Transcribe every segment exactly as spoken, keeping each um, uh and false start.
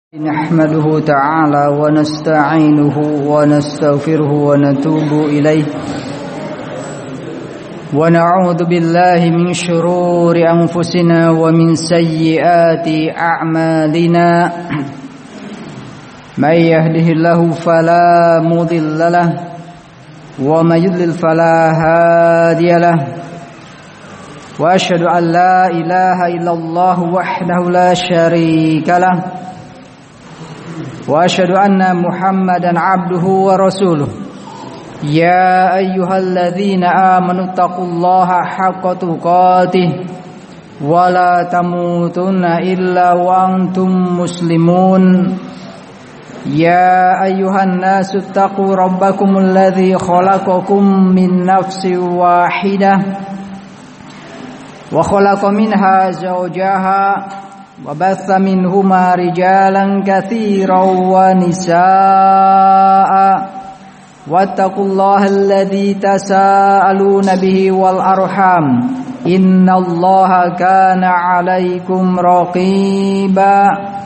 نحمده تعالى ونستعينه ونستغفره ونتوب إليه ونعوذ بالله من شرور أنفسنا ومن سيئات أعمالنا من يهده الله فلا مضل له ومن يضلل فلا هادي له وأشهد أن لا إله إلا الله وحده لا شريك له وأشهد أن محمدا عبده ورسوله يا أيها الذين آمنوا اتقوا الله حق تقاته ولا تموتن إلا وأنتم مسلمون يا أيها الناس اتقوا ربكم الذي خلقكم من نفس واحدة وخلق منها زوجها وبث منهما رجالا كثيرا ونساء واتقوا الله الذي تساءلون به والأرحام إن الله كان عليكم رقيبا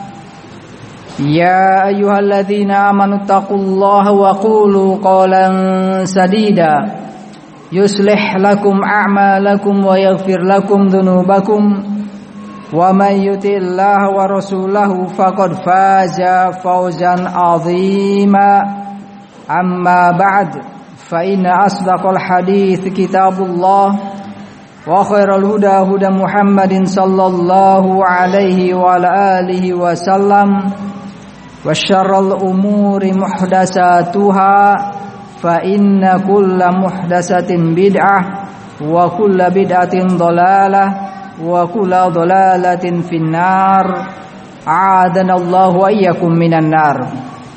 يا أيها الذين آمنوا اتقوا الله وقولوا قولا سديدا يصلح لكم أعمالكم ويغفر لكم ذنوبكم ومن يطع الله ورسوله فقد فاز فوزا عظيما أما بعد فإن أصدق الحديث كتاب الله وخير الهدى هدى محمد صلى الله عليه وعلى آله وسلم وشر الأمور محدثاتها فإن كل محدثة بدعة وكل بدعة ضلالة wa kullu dhalalatin finnar a'adana Allah wa iyyakum minan nar.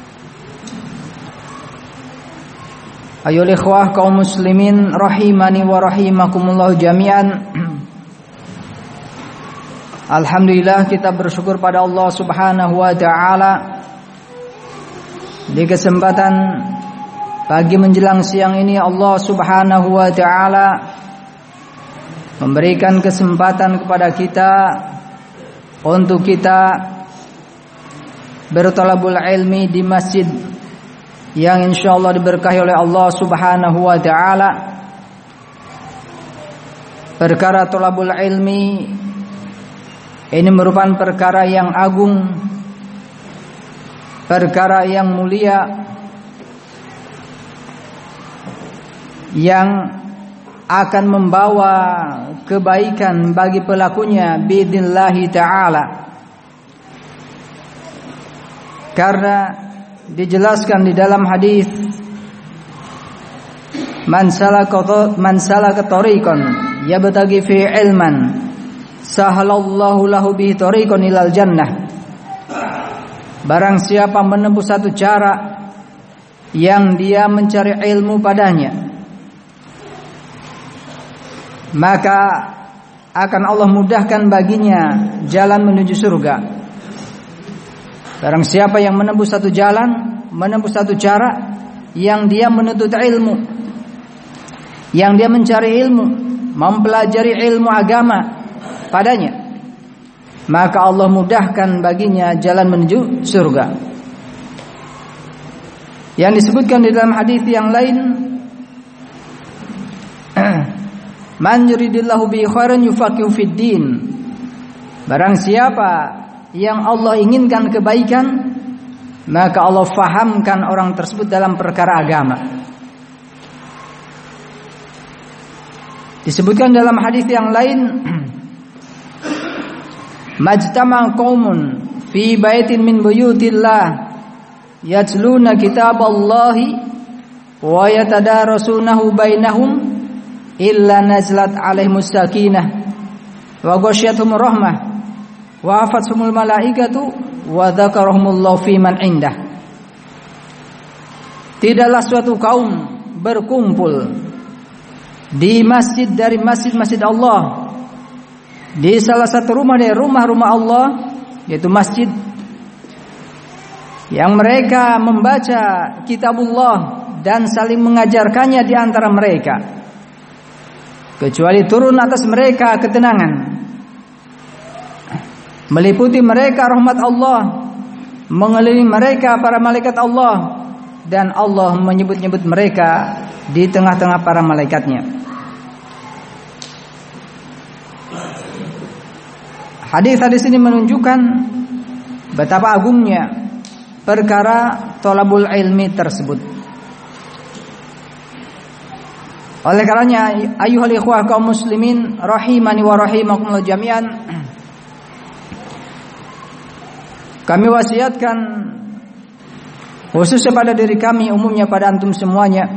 Ayoul ikhwah kaum muslimin rahimani wa rahimakumullah jami'an. Alhamdulillah kita bersyukur pada Allah Subhanahu wa taala di kesempatan pagi menjelang siang ini Allah Subhanahu wa taala memberikan kesempatan kepada kita untuk kita bertolabul ilmi di masjid yang insyaallah diberkahi oleh Allah Subhanahu wa taala. Perkara tolabul ilmi ini merupakan perkara yang agung, perkara yang mulia, yang akan membawa kebaikan bagi pelakunya biidznillah ta'ala. Karena dijelaskan di dalam hadis man salaka man salaka tariqan yabtaghi fi ilman sahalallahu lahu bihi tariqan ilal jannah. Barang siapa menempuh satu cara yang dia mencari ilmu padanya, maka akan Allah mudahkan baginya jalan menuju surga. Barang siapa yang menempuh satu jalan, menempuh satu cara yang dia menuntut ilmu, yang dia mencari ilmu, mempelajari ilmu agama padanya, maka Allah mudahkan baginya jalan menuju surga. Yang disebutkan di dalam hadis yang lain, man yuridillahu bi khairan yufaqihu fid din. Barang siapa yang Allah inginkan kebaikan, maka Allah fahamkan orang tersebut dalam perkara agama. Disebutkan dalam hadis yang lain, majtama qaumun fi baitin min buyutillah yatluna kitaballahi wa yatadarasunahu bainahum illa nazlat alaihimus sakinah wa ghasyiyatuhumur rahmah wa afathumul malaikatu wa dzakarahumullahu fi man indah. Tidaklah suatu kaum berkumpul di masjid dari masjid-masjid Allah, di salah satu rumah dari rumah-rumah Allah, yaitu masjid, yang mereka membaca kitabullah dan saling mengajarkannya di antara mereka, kecuali turun atas mereka ketenangan, meliputi mereka rahmat Allah, mengelilingi mereka para malaikat Allah, dan Allah menyebut-nyebut mereka di tengah-tengah para malaikatnya. Hadis-hadis ini menunjukkan betapa agungnya perkara thalabul ilmi tersebut. Oleh karenanya, ayyuhal ikhwah kaum muslimin rahimani wa rahimakumullah jami'an, kami wasiatkan khususnya pada diri kami, umumnya pada antum semuanya,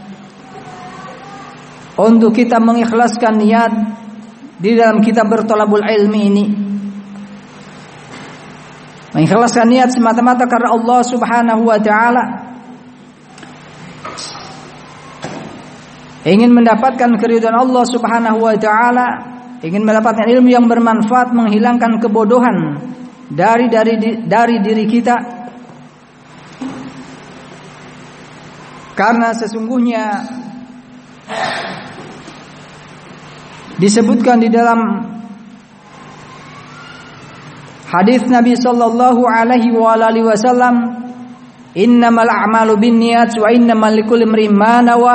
untuk kita mengikhlaskan niat di dalam kita berthalabul ilmi ini. Mengikhlaskan niat semata-mata karena Allah Subhanahu wa taala, ingin mendapatkan keridhaan Allah Subhanahu wa taala, ingin mendapatkan ilmu yang bermanfaat, menghilangkan kebodohan dari dari dari diri kita. Karena sesungguhnya disebutkan di dalam hadis Nabi sallallahu alaihi wa alihi wasallam, innamal a'malu binniyat wa innamal likulli imrin ma nawa,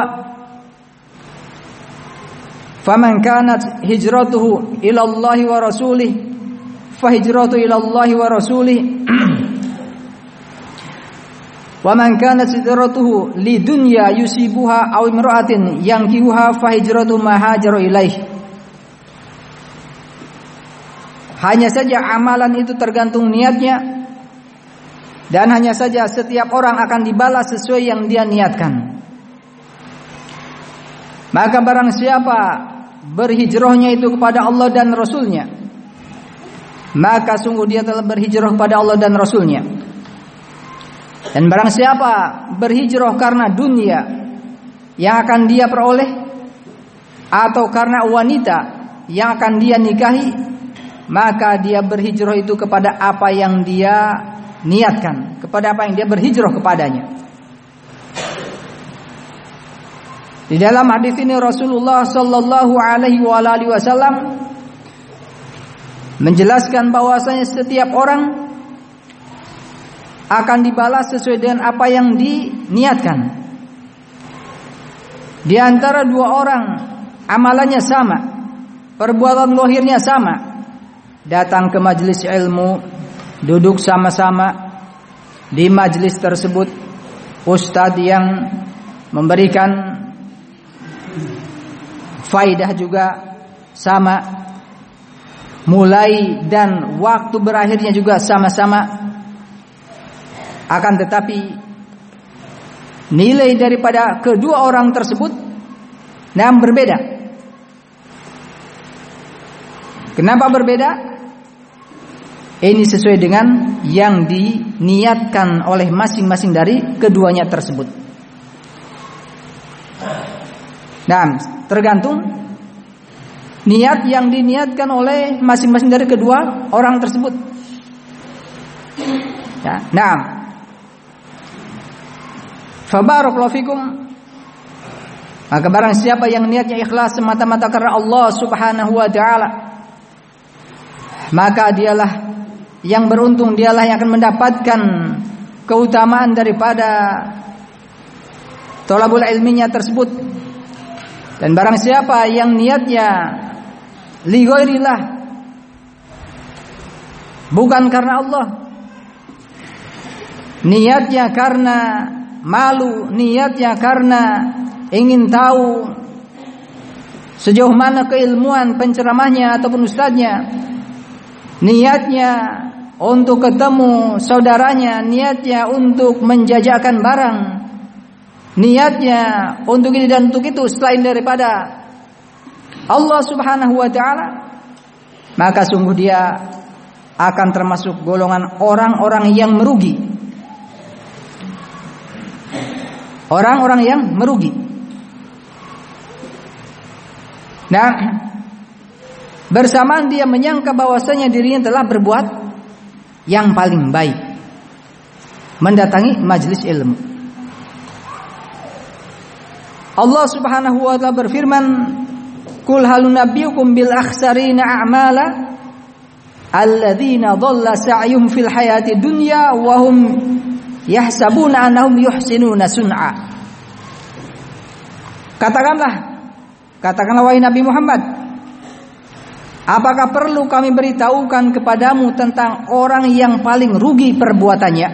faman kanat hijratuhu ila Allah wa rasulih fa hijratuhu ila Allah wa rasulih wa man kanat hijratuhu lidunya yusibuha aw imra'atin yankihuha fa hijratuhu ma hajara ilaih. Hanya saja amalan itu tergantung niatnya, dan hanya saja setiap orang akan dibalas sesuai yang dia niatkan. Maka barang siapa berhijrahnya itu kepada Allah dan Rasulnya, maka sungguh dia telah berhijrah kepada Allah dan Rasulnya. Dan barang siapa berhijrah karena dunia yang akan dia peroleh, atau karena wanita yang akan dia nikahi, maka dia berhijrah itu kepada apa yang dia niatkan, kepada apa yang dia berhijrah kepadanya. Di dalam hadis ini Rasulullah sallallahu alaihi wasallam menjelaskan bahwasanya setiap orang akan dibalas sesuai dengan apa yang diniatkan. Di antara dua orang amalannya sama, perbuatan zahirnya sama, datang ke majelis ilmu, duduk sama-sama di majelis tersebut, ustadz yang memberikan faidah juga sama, mulai dan waktu berakhirnya juga sama-sama. Akan tetapi nilai daripada kedua orang tersebut nam berbeda. Kenapa berbeda? Ini sesuai dengan yang diniatkan oleh masing-masing dari keduanya tersebut. Nah, tergantung niat yang diniatkan oleh masing-masing dari kedua orang tersebut. Ya, nah, fabarakallahu fikum. Maka barang siapa yang niatnya ikhlas semata-mata karena Allah Subhanahu wa taala, maka dialah yang beruntung, dialah yang akan mendapatkan keutamaan daripada thalabul ilminya tersebut. Dan barang siapa yang niatnya li ghairillah, bukan karena Allah, niatnya karena malu, niatnya karena ingin tahu sejauh mana keilmuan penceramahnya ataupun ustadznya, niatnya untuk ketemu saudaranya, niatnya untuk menjajakan barang, niatnya untuk ini dan untuk itu selain daripada Allah Subhanahu wa taala, maka sungguh dia akan termasuk golongan orang-orang yang merugi. Orang-orang yang merugi. Nah, bersamaan dia menyangka bahwasanya dirinya telah berbuat yang paling baik, mendatangi majelis ilmu. Allah Subhanahu wa taala berfirman, "Qul hal nunabbiukum bil akhsarina a'mala alladzina dhalla sa'yuhum fil hayati dunya wa hum yahsabuna annahum yuhsinuna sun'a. Katakanlah, katakanlah wahai Nabi Muhammad, apakah perlu kami beritahukan kepadamu tentang orang yang paling rugi perbuatannya,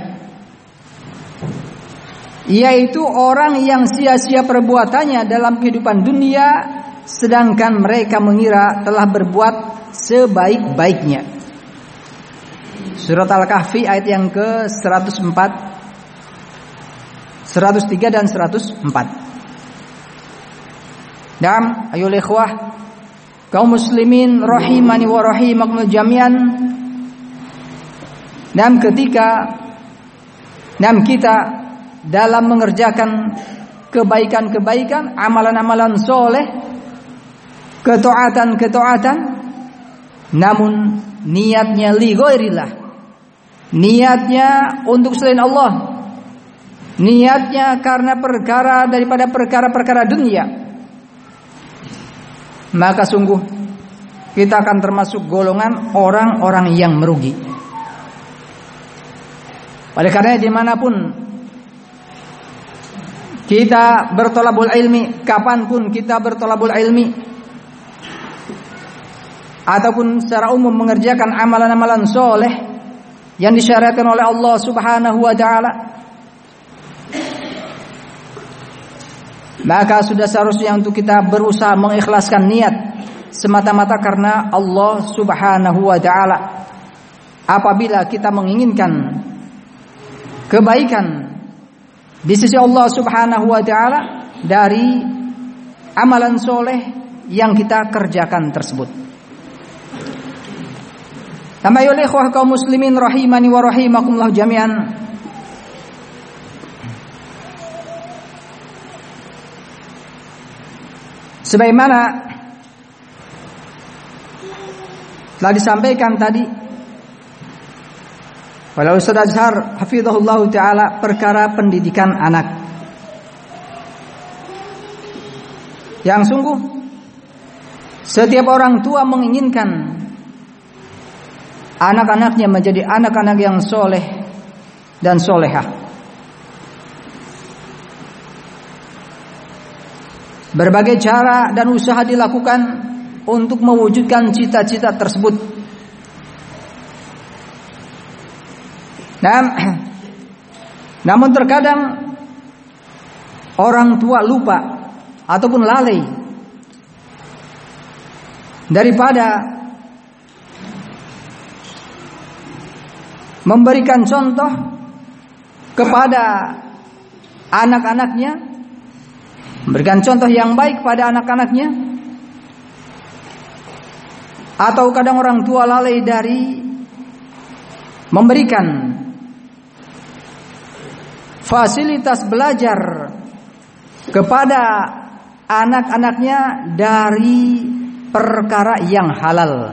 yaitu orang yang sia-sia perbuatannya dalam kehidupan dunia, sedangkan mereka mengira telah berbuat sebaik-baiknya. Surat Al-Kahfi ayat yang ke seratus empat, seratus tiga dan seratus empat. Naam, ayol ikhwah, kaum muslimin rahimani wa rahimakumul jami'an. Naam, ketika naam kita dalam mengerjakan kebaikan-kebaikan, amalan-amalan soleh, ketaatan-ketaatan, namun niatnya li ghairillah, niatnya untuk selain Allah, niatnya karena perkara daripada perkara-perkara dunia, maka sungguh kita akan termasuk golongan orang-orang yang merugi. Oleh karena dimanapun kita bertolabul ilmi, kapanpun kita bertolabul ilmi, ataupun secara umum mengerjakan amalan-amalan soleh yang disyariatkan oleh Allah Subhanahu wa ta'ala, maka sudah seharusnya untuk kita berusaha mengikhlaskan niat semata-mata karena Allah Subhanahu wa ta'ala. Apabila kita menginginkan kebaikan di sisi Allah Subhanahu wa ta'ala dari amalan soleh yang kita kerjakan tersebut. Tambah oleh ikhwah kaum muslimin rahimani wa rahimakumullah jami'an. Sebagaimana telah disampaikan tadi oleh Ustaz Azhar hafizahullah taala, perkara pendidikan anak, yang sungguh setiap orang tua menginginkan anak-anaknya menjadi anak-anak yang soleh dan solehah. Berbagai cara dan usaha dilakukan untuk mewujudkan cita-cita tersebut. Nah, namun terkadang orang tua lupa ataupun lalai daripada memberikan contoh kepada anak-anaknya, memberikan contoh yang baik pada anak-anaknya, atau kadang orang tua lalai dari memberikan fasilitas belajar kepada anak-anaknya dari perkara yang halal.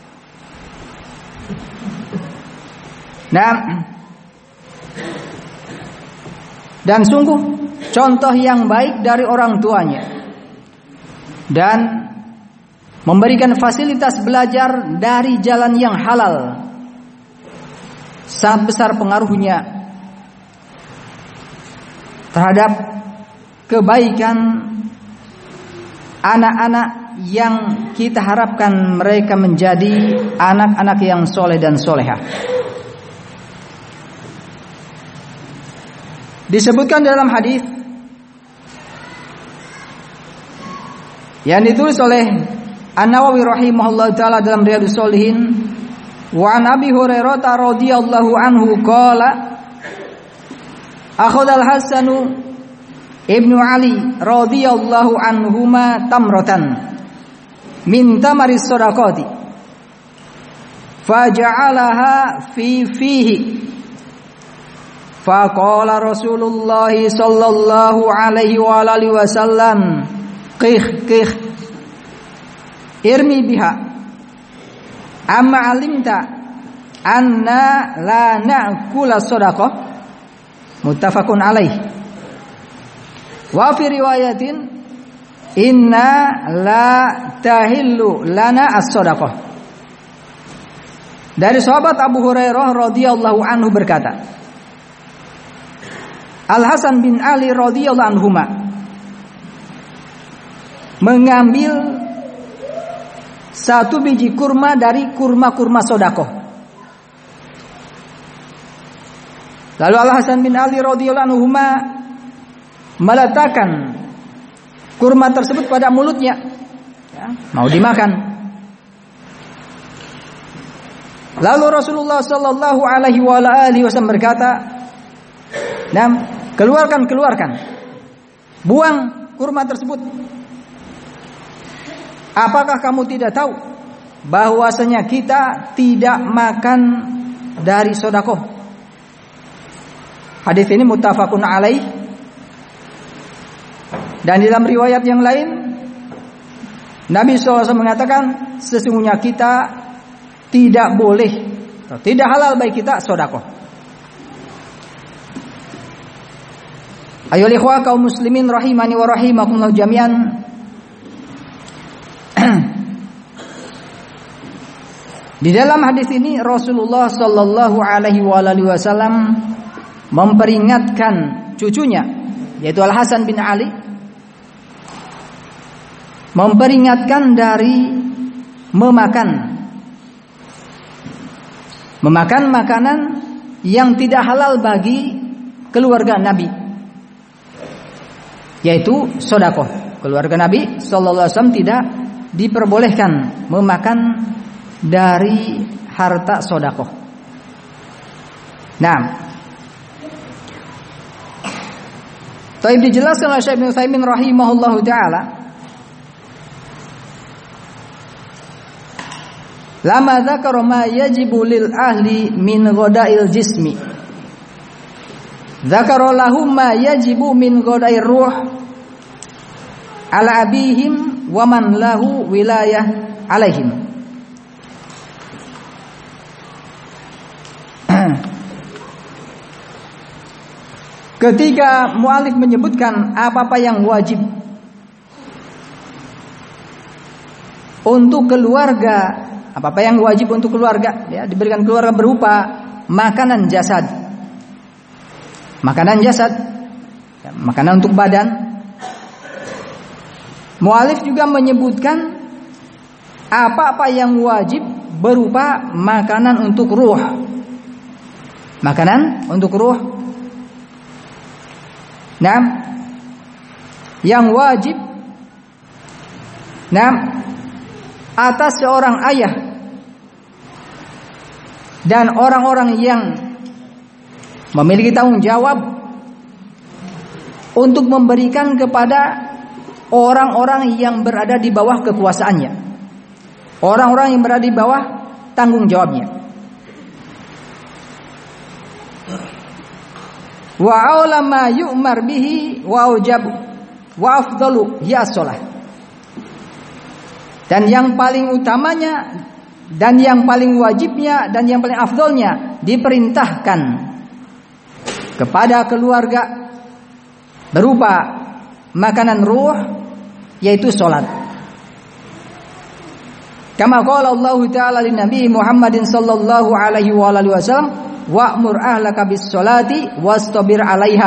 Nah, dan sungguh contoh yang baik dari orang tuanya dan memberikan fasilitas belajar dari jalan yang halal sangat besar pengaruhnya terhadap kebaikan anak-anak yang kita harapkan mereka menjadi anak-anak yang soleh dan solehah. Disebutkan dalam hadis yang ditulis oleh An-Nawawi rahimahullah taala dalam Riyadhus Shalihin, wa an Abi Hurairah radhiyallahu anhu qala akhadha al-Hasan ibnu Ali radhiyallahu anhuma tamratan min tamari sadaqati faja'alaha fi fihi faqala Rasulullah sallallahu alaihi wa alihi wasallam qih qih irmi biha amma alimta anna la na'kula sadaqah muttafaqun alaih wa fi riwayatin inna la tahillu lana as-sadaqah. Dari sahabat Abu Hurairah radhiyallahu anhu berkata, Al Hasan bin Ali radhiyallahu anhuma mengambil satu biji kurma dari kurma-kurma sodakoh. Lalu Al Hasan bin Ali radhiyallahu anhuma meletakkan kurma tersebut pada mulutnya, ya, mau dimakan. Lalu Rasulullah sallallahu alaihi wasallam berkata, "Nam, keluarkan, keluarkan. Buang kurma tersebut. Apakah kamu tidak tahu bahwasanya kita tidak makan dari sedekah?" Hadis ini muttafaqun alaih. Dan di dalam riwayat yang lain Nabi shallallahu alaihi wasallam mengatakan, sesungguhnya kita tidak boleh, tidak halal bagi kita sedekah. Ayo ikhwah kaum muslimin rahimani wa rahimakumullah jami'an. Di dalam hadis ini Rasulullah sallallahu alaihi wasallam memperingatkan cucunya, yaitu Al Hasan bin Ali, memperingatkan dari memakan Memakan makanan yang tidak halal bagi keluarga Nabi, yaitu sedekah. Keluarga Nabi sallallahu alaihi wasallam tidak diperbolehkan memakan dari harta sedekah. Nah, Taib dijelaskan oleh Syekh Ibnu Utsaimin rahimahullahu taala, lama dzakara ma yajibu lil ahli min ghadail jismi, dzakara lahum ma yajibu min ghadair ruh ala abihim wa man lahu wilayah alaihim. Ketika muallif menyebutkan apa-apa yang wajib untuk keluarga, apa-apa yang wajib untuk keluarga, ya, diberikan keluarga berupa makanan jasad, makanan jasad, ya, makanan untuk badan. Mu'alif juga menyebutkan apa-apa yang wajib berupa makanan untuk ruh, makanan untuk ruh. Nah, yang wajib, nah, atas seorang ayah dan orang-orang yang memiliki tanggung jawab untuk memberikan kepada orang-orang yang berada di bawah kekuasaannya, orang-orang yang berada di bawah tanggung jawabnya. Wa aulama yu'mar bihi wa aujabu wa afdalu ya shalah. Dan yang paling utamanya dan yang paling wajibnya dan yang paling afdolnya diperintahkan kepada keluarga berupa makanan ruh, yaitu salat. Kama qala Allah Ta'ala li Nabi Muhammadin sallallahu alaihi wa alihi wasallam, wa'mur ahlaka bis salati wastabir 'alaiha.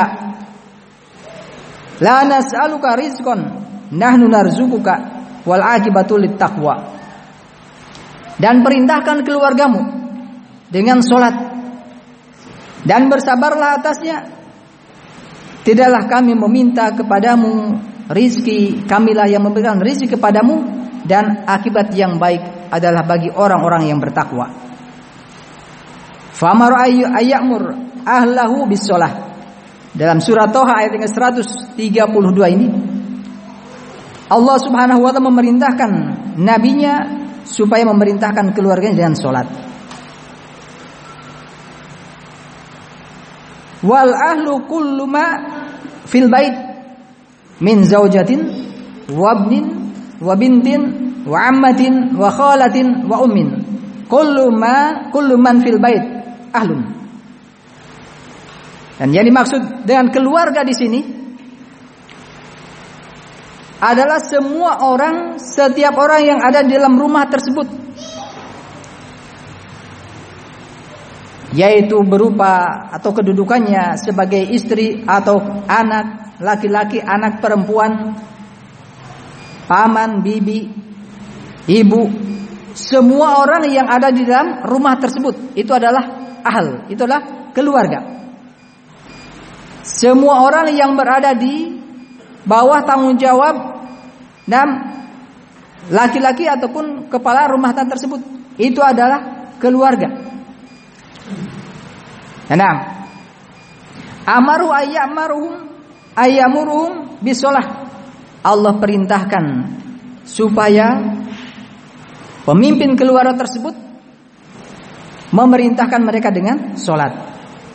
La nas'aluka rizqan nahnu narzuquka wal 'aqibatu lit taqwa. Dan perintahkan keluargamu dengan salat dan bersabarlah atasnya. Tidaklah kami meminta kepadamu rizki, kamilah yang memberikan rizki kepadamu, dan akibat yang baik adalah bagi orang-orang yang bertakwa. Famar ayyamur ahlahu bisolah. Dalam surah Toha ayat yang seratus tiga puluh dua ini, Allah Subhanahu wa taala memerintahkan nabinya supaya memerintahkan keluarganya dengan salat. Wal ahlu kullu ma fil bait min zaujatin wa ibnin wa bintin wa ammatin wa khalatin wa ummin, kullu ma kullu man fil bait ahlun. Dan yang dimaksud dengan keluarga di sini adalah semua orang, setiap orang yang ada di dalam rumah tersebut. yaitu berupa atau kedudukannya sebagai istri atau anak laki-laki, anak perempuan, paman, bibi, ibu, semua orang yang ada di dalam rumah tersebut itu adalah ahl, itu adalah keluarga. Semua orang yang berada di bawah tanggung jawab dan laki-laki ataupun kepala rumah tangga tersebut itu adalah keluarga. Enam. Amaru ayyamaruhum ayyamuruhum bisolah. Allah perintahkan supaya pemimpin keluarga tersebut memerintahkan mereka dengan solat.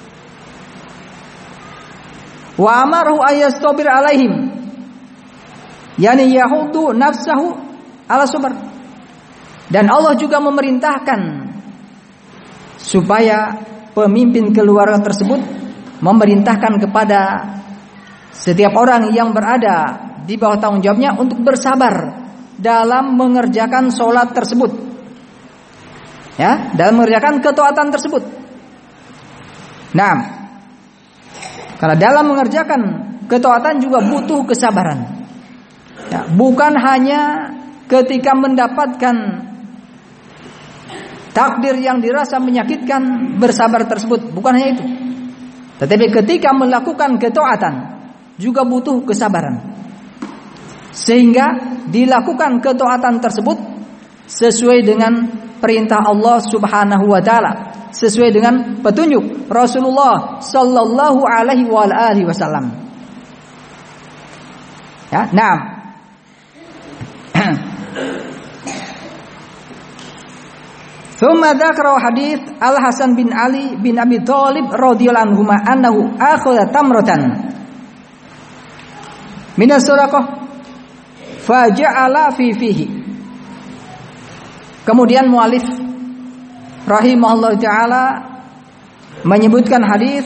Wa amaruhu ayastabir alaihim, yani yahudu nafsahu ala sabr. Dan Allah juga memerintahkan supaya pemimpin keluarga tersebut memerintahkan kepada setiap orang yang berada di bawah tanggung jawabnya untuk bersabar dalam mengerjakan sholat tersebut, ya, dalam mengerjakan ketaatan tersebut. Nah, karena dalam mengerjakan ketaatan juga butuh kesabaran, ya, bukan hanya ketika mendapatkan takdir yang dirasa menyakitkan bersabar tersebut, bukan hanya itu, tetapi ketika melakukan ketaatan juga butuh kesabaran, sehingga dilakukan ketaatan tersebut sesuai dengan perintah Allah Subhanahu wa taala, sesuai dengan petunjuk Rasulullah sallallahu alaihi wa alihi wasallam. Ya, nah. Thumma dzakara hadits Al-Hasan bin Ali bin Abi Thalib radhiyallahu anhu annahu akhadha tamratan min as-sadaqah faja'ala fi fihi. Kemudian mualif rahimahullah taala menyebutkan hadis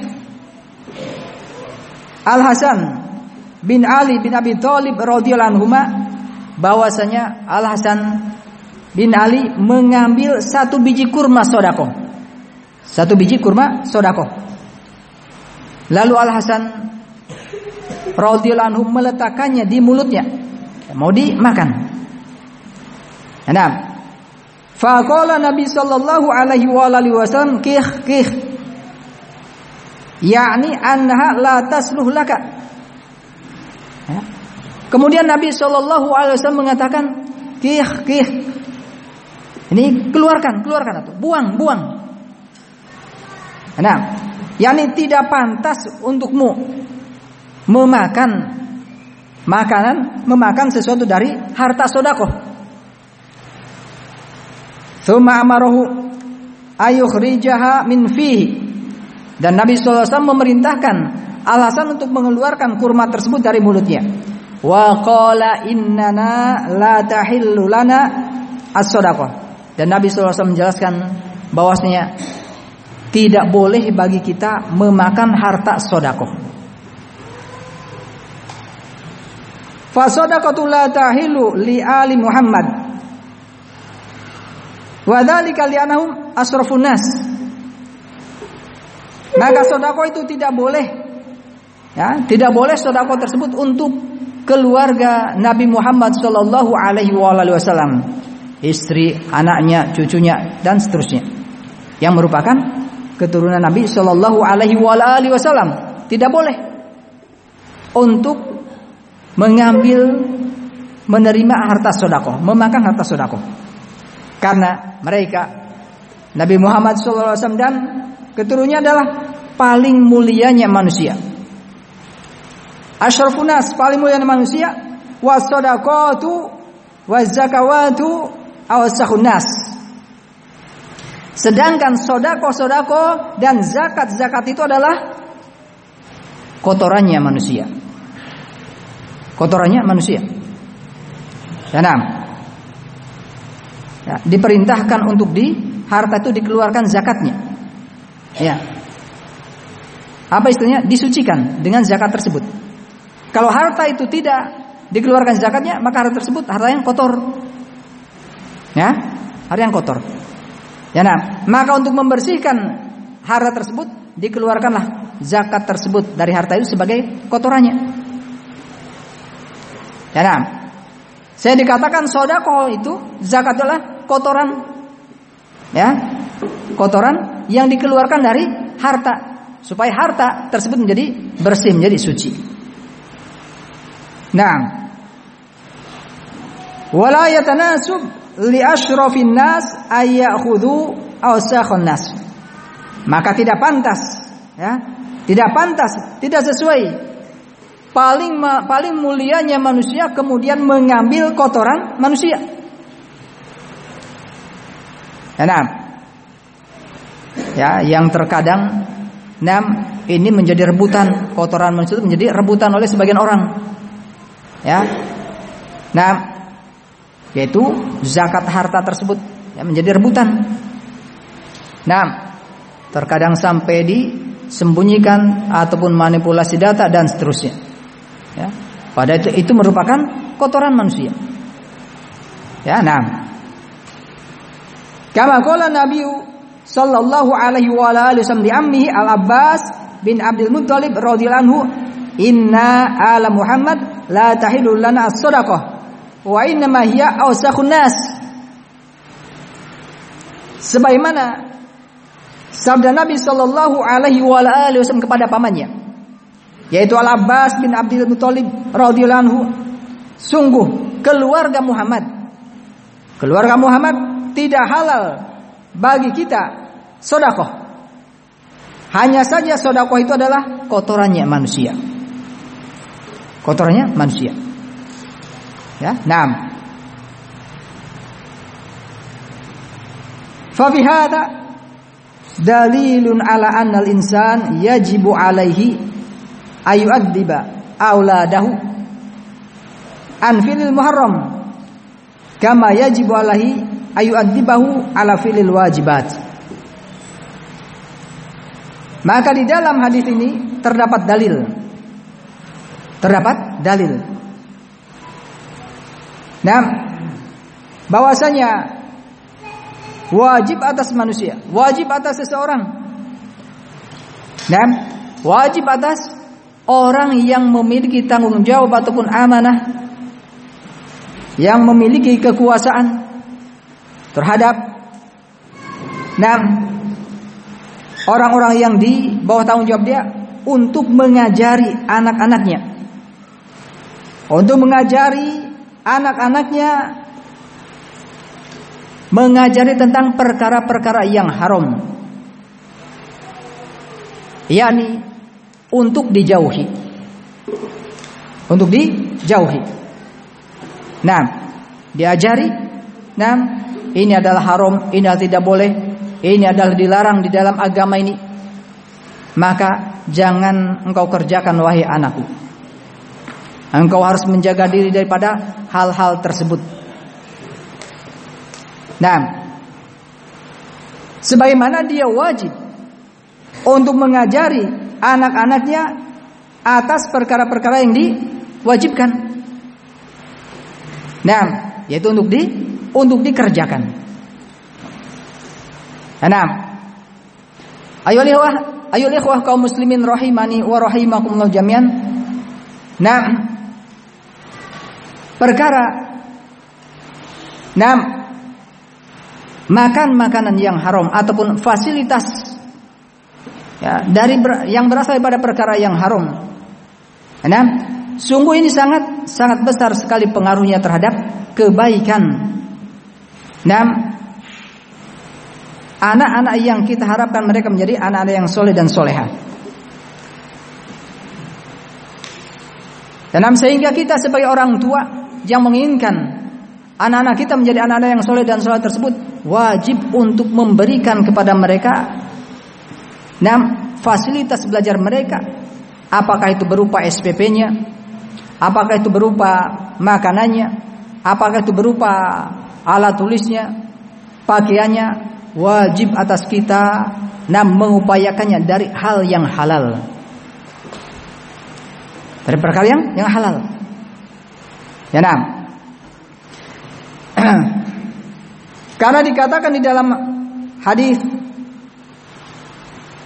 Al-Hasan bin Ali bin Abi Thalib radhiyallahu anhu bahwasanya Al-Hasan bin Ali mengambil satu biji kurma sedekah. Satu biji kurma sedekah. Lalu Al-Hasan radhiyallahu anhu meletakkannya di mulutnya, mau dimakan. Nah, faqala Nabi sallallahu alaihi wa alihi wasallam kih kih, yakni annaha la tasluh laka. Ya. Kemudian Nabi sallallahu alaihi wasallam mengatakan kih kih, ini keluarkan, keluarkan atau buang, buang. Nah, yakni tidak pantas untukmu memakan makanan, memakan sesuatu dari harta sedekah. Tsumma amarahu ayukhrijaha min fihi. Dan Nabi sallallahu alaihi wasallam memerintahkan Al-Hasan untuk mengeluarkan kurma tersebut dari mulutnya. Wa qala innana la tahillu lana as-sadaqah. Dan Nabi sallallahu alaihi wasallam menjelaskan bahwasanya tidak boleh bagi kita memakan harta sedekah. Fa sadaqatu la tahillu li ali Muhammad. Wa dzalika li annahum asrafun nas. Maka sedekah itu tidak boleh, ya, tidak boleh sedekah tersebut untuk keluarga Nabi Muhammad sallallahu alaihi wasallam, istri, anaknya, cucunya dan seterusnya, yang merupakan keturunan Nabi sallallahu alaihi wasallam. Tidak boleh untuk mengambil, menerima harta sedekah, memakan harta sedekah, karena mereka Nabi Muhammad sallallahu alaihi wasallam dan keturunannya adalah paling mulianya manusia. Asyrafun nas, paling mulianya manusia. Was sadaqatu waz zakawatu awsahun nas. Sedangkan sedekah-sedekah dan zakat-zakat itu adalah kotorannya manusia. Kotorannya manusia. Enam. Ya, diperintahkan untuk di harta itu dikeluarkan zakatnya. Ya. Apa istilahnya? Disucikan dengan zakat tersebut. Kalau harta itu tidak dikeluarkan zakatnya, maka harta tersebut harta yang kotor. Ya, harta yang kotor. Ya, nah, maka untuk membersihkan harta tersebut, dikeluarkanlah zakat tersebut dari harta itu sebagai kotorannya. Ya, nah, saya dikatakan sedekah itu zakat adalah kotoran, ya, kotoran yang dikeluarkan dari harta supaya harta tersebut menjadi bersih, menjadi suci. Nah, wala yatanasub li asyrafin nas ayakhudhu awsakhun nas. Maka tidak pantas, ya, tidak pantas, tidak sesuai. Paling paling mulianya manusia kemudian mengambil kotoran manusia. Enam. Ya, yang terkadang enam ini menjadi rebutan, kotoran manusia itu menjadi rebutan oleh sebagian orang. Ya. Nah, yaitu zakat harta tersebut ya, menjadi rebutan. Nah, terkadang sampai disembunyikan ataupun manipulasi data dan seterusnya. Ya, pada itu itu merupakan kotoran manusia. Ya, nah. Kama qala Nabi sallallahu alaihi wa alihi wasallam di ammihi Al-Abbas bin Abdul Muttalib radhiyallahu anhu, "Inna ala Muhammad la tahillu lana as-shadaqah wa inna ma hiya awsakhun nas." Sebagaimana sabda Nabi sallallahu alaihi wa alihi wasallam kepada pamannya, yaitu Al-Abbas bin Abdul Muttalib radhiyallahu anhu, sungguh keluarga Muhammad keluarga Muhammad tidak halal bagi kita sedekah. Hanya saja sedekah itu adalah kotorannya manusia. Kotorannya manusia. Ya, naam. Fa fi hadza dalilun ala anna al-insan yajibu alaihi ayu'addiba auladahu an filil muharram kama yajibu alaihi ayu'addibahu ala filil wajibat. Maka di dalam hadis ini terdapat dalil. Terdapat dalil. Nah, bahwasanya wajib atas manusia, wajib atas seseorang. Nah, wajib atas orang yang memiliki tanggung jawab ataupun amanah, yang memiliki kekuasaan terhadap enam orang-orang yang di bawah tanggung jawab dia, untuk mengajari anak-anaknya, untuk mengajari anak-anaknya, mengajari tentang perkara-perkara yang haram, yakni untuk dijauhi, untuk dijauhi. Nah, diajari, nah, ini adalah haram, ini adalah tidak boleh, ini adalah dilarang di dalam agama ini. Maka jangan engkau kerjakan wahai anakku. Engkau harus menjaga diri daripada hal-hal tersebut. Nah, sebagaimana dia wajib untuk mengajari anak-anaknya atas perkara-perkara yang diwajibkan. Nah, yaitu untuk di untuk dikerjakan. Nah, ayo ikhwah, ayo ikhwah kaum muslimin rahimani wa rahimakumullah jami'an. Nah, perkara nah makan makanan yang haram ataupun fasilitas ya, dari ber, yang berasal daripada perkara yang haram. Nah, sungguh ini sangat sangat besar sekali pengaruhnya terhadap kebaikan. Nah, anak-anak yang kita harapkan mereka menjadi anak-anak yang soleh dan soleha. Dan sehingga kita sebagai orang tua yang menginginkan anak-anak kita menjadi anak-anak yang soleh dan soleha tersebut, wajib untuk memberikan kepada mereka nah, fasilitas belajar mereka. Apakah itu berupa S P P-nya, apakah itu berupa makanannya, apakah itu berupa alat tulisnya, pakaiannya, wajib atas kita nah mengupayakannya dari hal yang halal, dari perkara yang yang halal. Ya, nah. Karena dikatakan di dalam hadis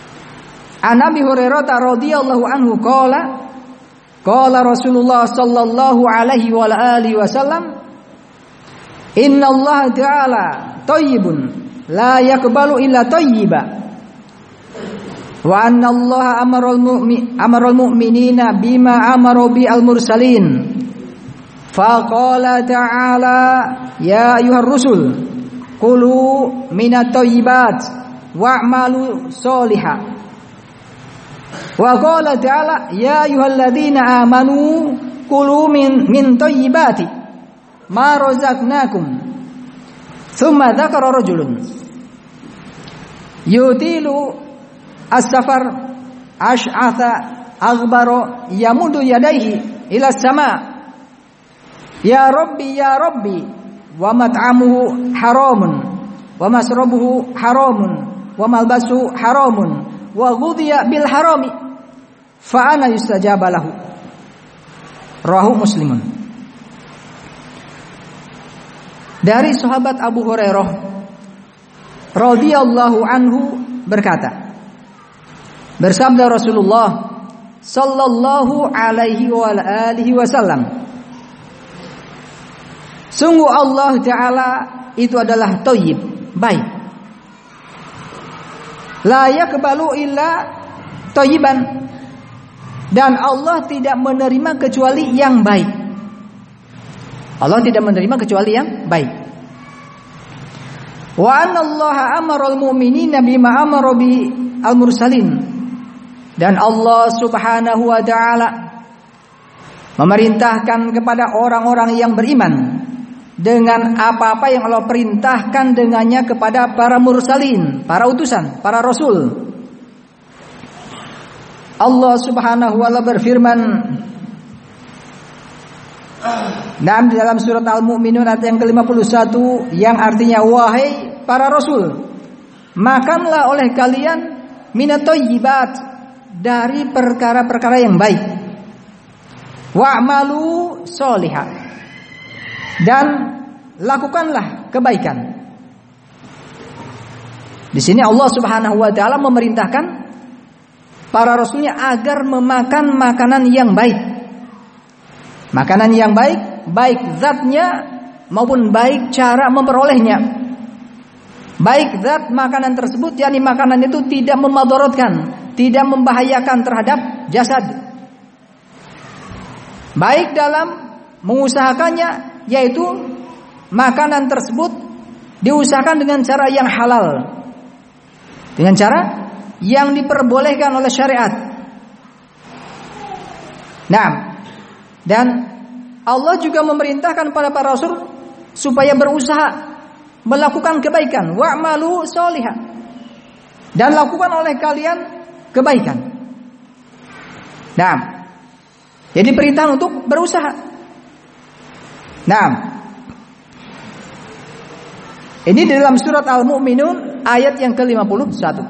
An Abi Hurairah radhiyallahu anhu qala qala Rasulullah sallallahu alaihi wa alihi wasallam Inna Allah ta'ala thayyibun la yaqbalu illa thayyiba wa anna Allah amara al-mu'min amara al-mu'minina bima amara bi al-mursalin fa qala ta'ala ya ayyuhar rusul qulu minat thayyibat wa'malu sholihan wa qala ta'ala ya ayyuhalladzina amanu kulu min min thayyibati ma razaqnakum thumma dzakara rajulun yutilu as-safar ash'atha aghbara yamudu yadayhi ila as-sama ya rabbi ya rabbi wa mat'amuhu haramun wa masrabuhu haramun wa malbasuhu haramun wa ghudhiya bil harami fa ana yustajaba lahu. Rawahu Muslimun. Dari sahabat Abu Hurairah radhiyallahu anhu berkata, bersabda Rasulullah sallallahu alaihi wa alihi wasallam, sungguh Allah Ta'ala itu adalah thayyib, baik. La yaqbalu illa thayyiban, dan Allah tidak menerima kecuali yang baik. Allah tidak menerima kecuali yang baik. Wa anna Allah amara al-mu'minina bima amara bi al-mursalin, dan Allah Subhanahu wa ta'ala memerintahkan kepada orang-orang yang beriman dengan apa-apa yang Allah perintahkan dengannya kepada para mursalin, para utusan, para rasul. Allah Subhanahu wa ta'ala berfirman Nah, di dalam surat Al-Mu'minun ayat yang ke lima puluh satu yang artinya wahai para rasul, makanlah oleh kalian minat thayyibat, dari perkara-perkara yang baik. Wa'malu sholihan, dan lakukanlah kebaikan. Di sini Allah Subhanahu wa taala memerintahkan para rasulnya agar memakan makanan yang baik. Makanan yang baik, baik zatnya maupun baik cara memperolehnya. Baik zat makanan tersebut, yakni makanan itu tidak memadaratkan, tidak membahayakan terhadap jasad. Baik dalam mengusahakannya, yaitu makanan tersebut diusahakan dengan cara yang halal, dengan cara yang diperbolehkan oleh syariat. Nah, dan Allah juga memerintahkan pada para rasul supaya berusaha melakukan kebaikan. Wa'malu sholihan, dan lakukan oleh kalian kebaikan. Nah, jadi perintah untuk berusaha. Nah, ini di dalam surat Al-Mu'minun ayat yang ke lima puluh satu.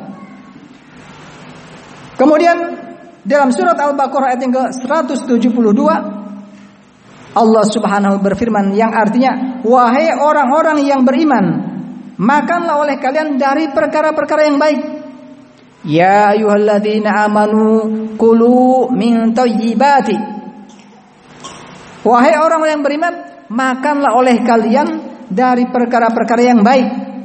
Kemudian dalam surat Al-Baqarah ayat yang ke seratus tujuh puluh dua, Allah Subhanahu berfirman yang artinya, wahai orang-orang yang beriman, makanlah oleh kalian dari perkara-perkara yang baik. Ya ayyuhalladzina amanu kulu min thayyibati, wahai orang yang beriman, makanlah oleh kalian dari perkara-perkara yang baik.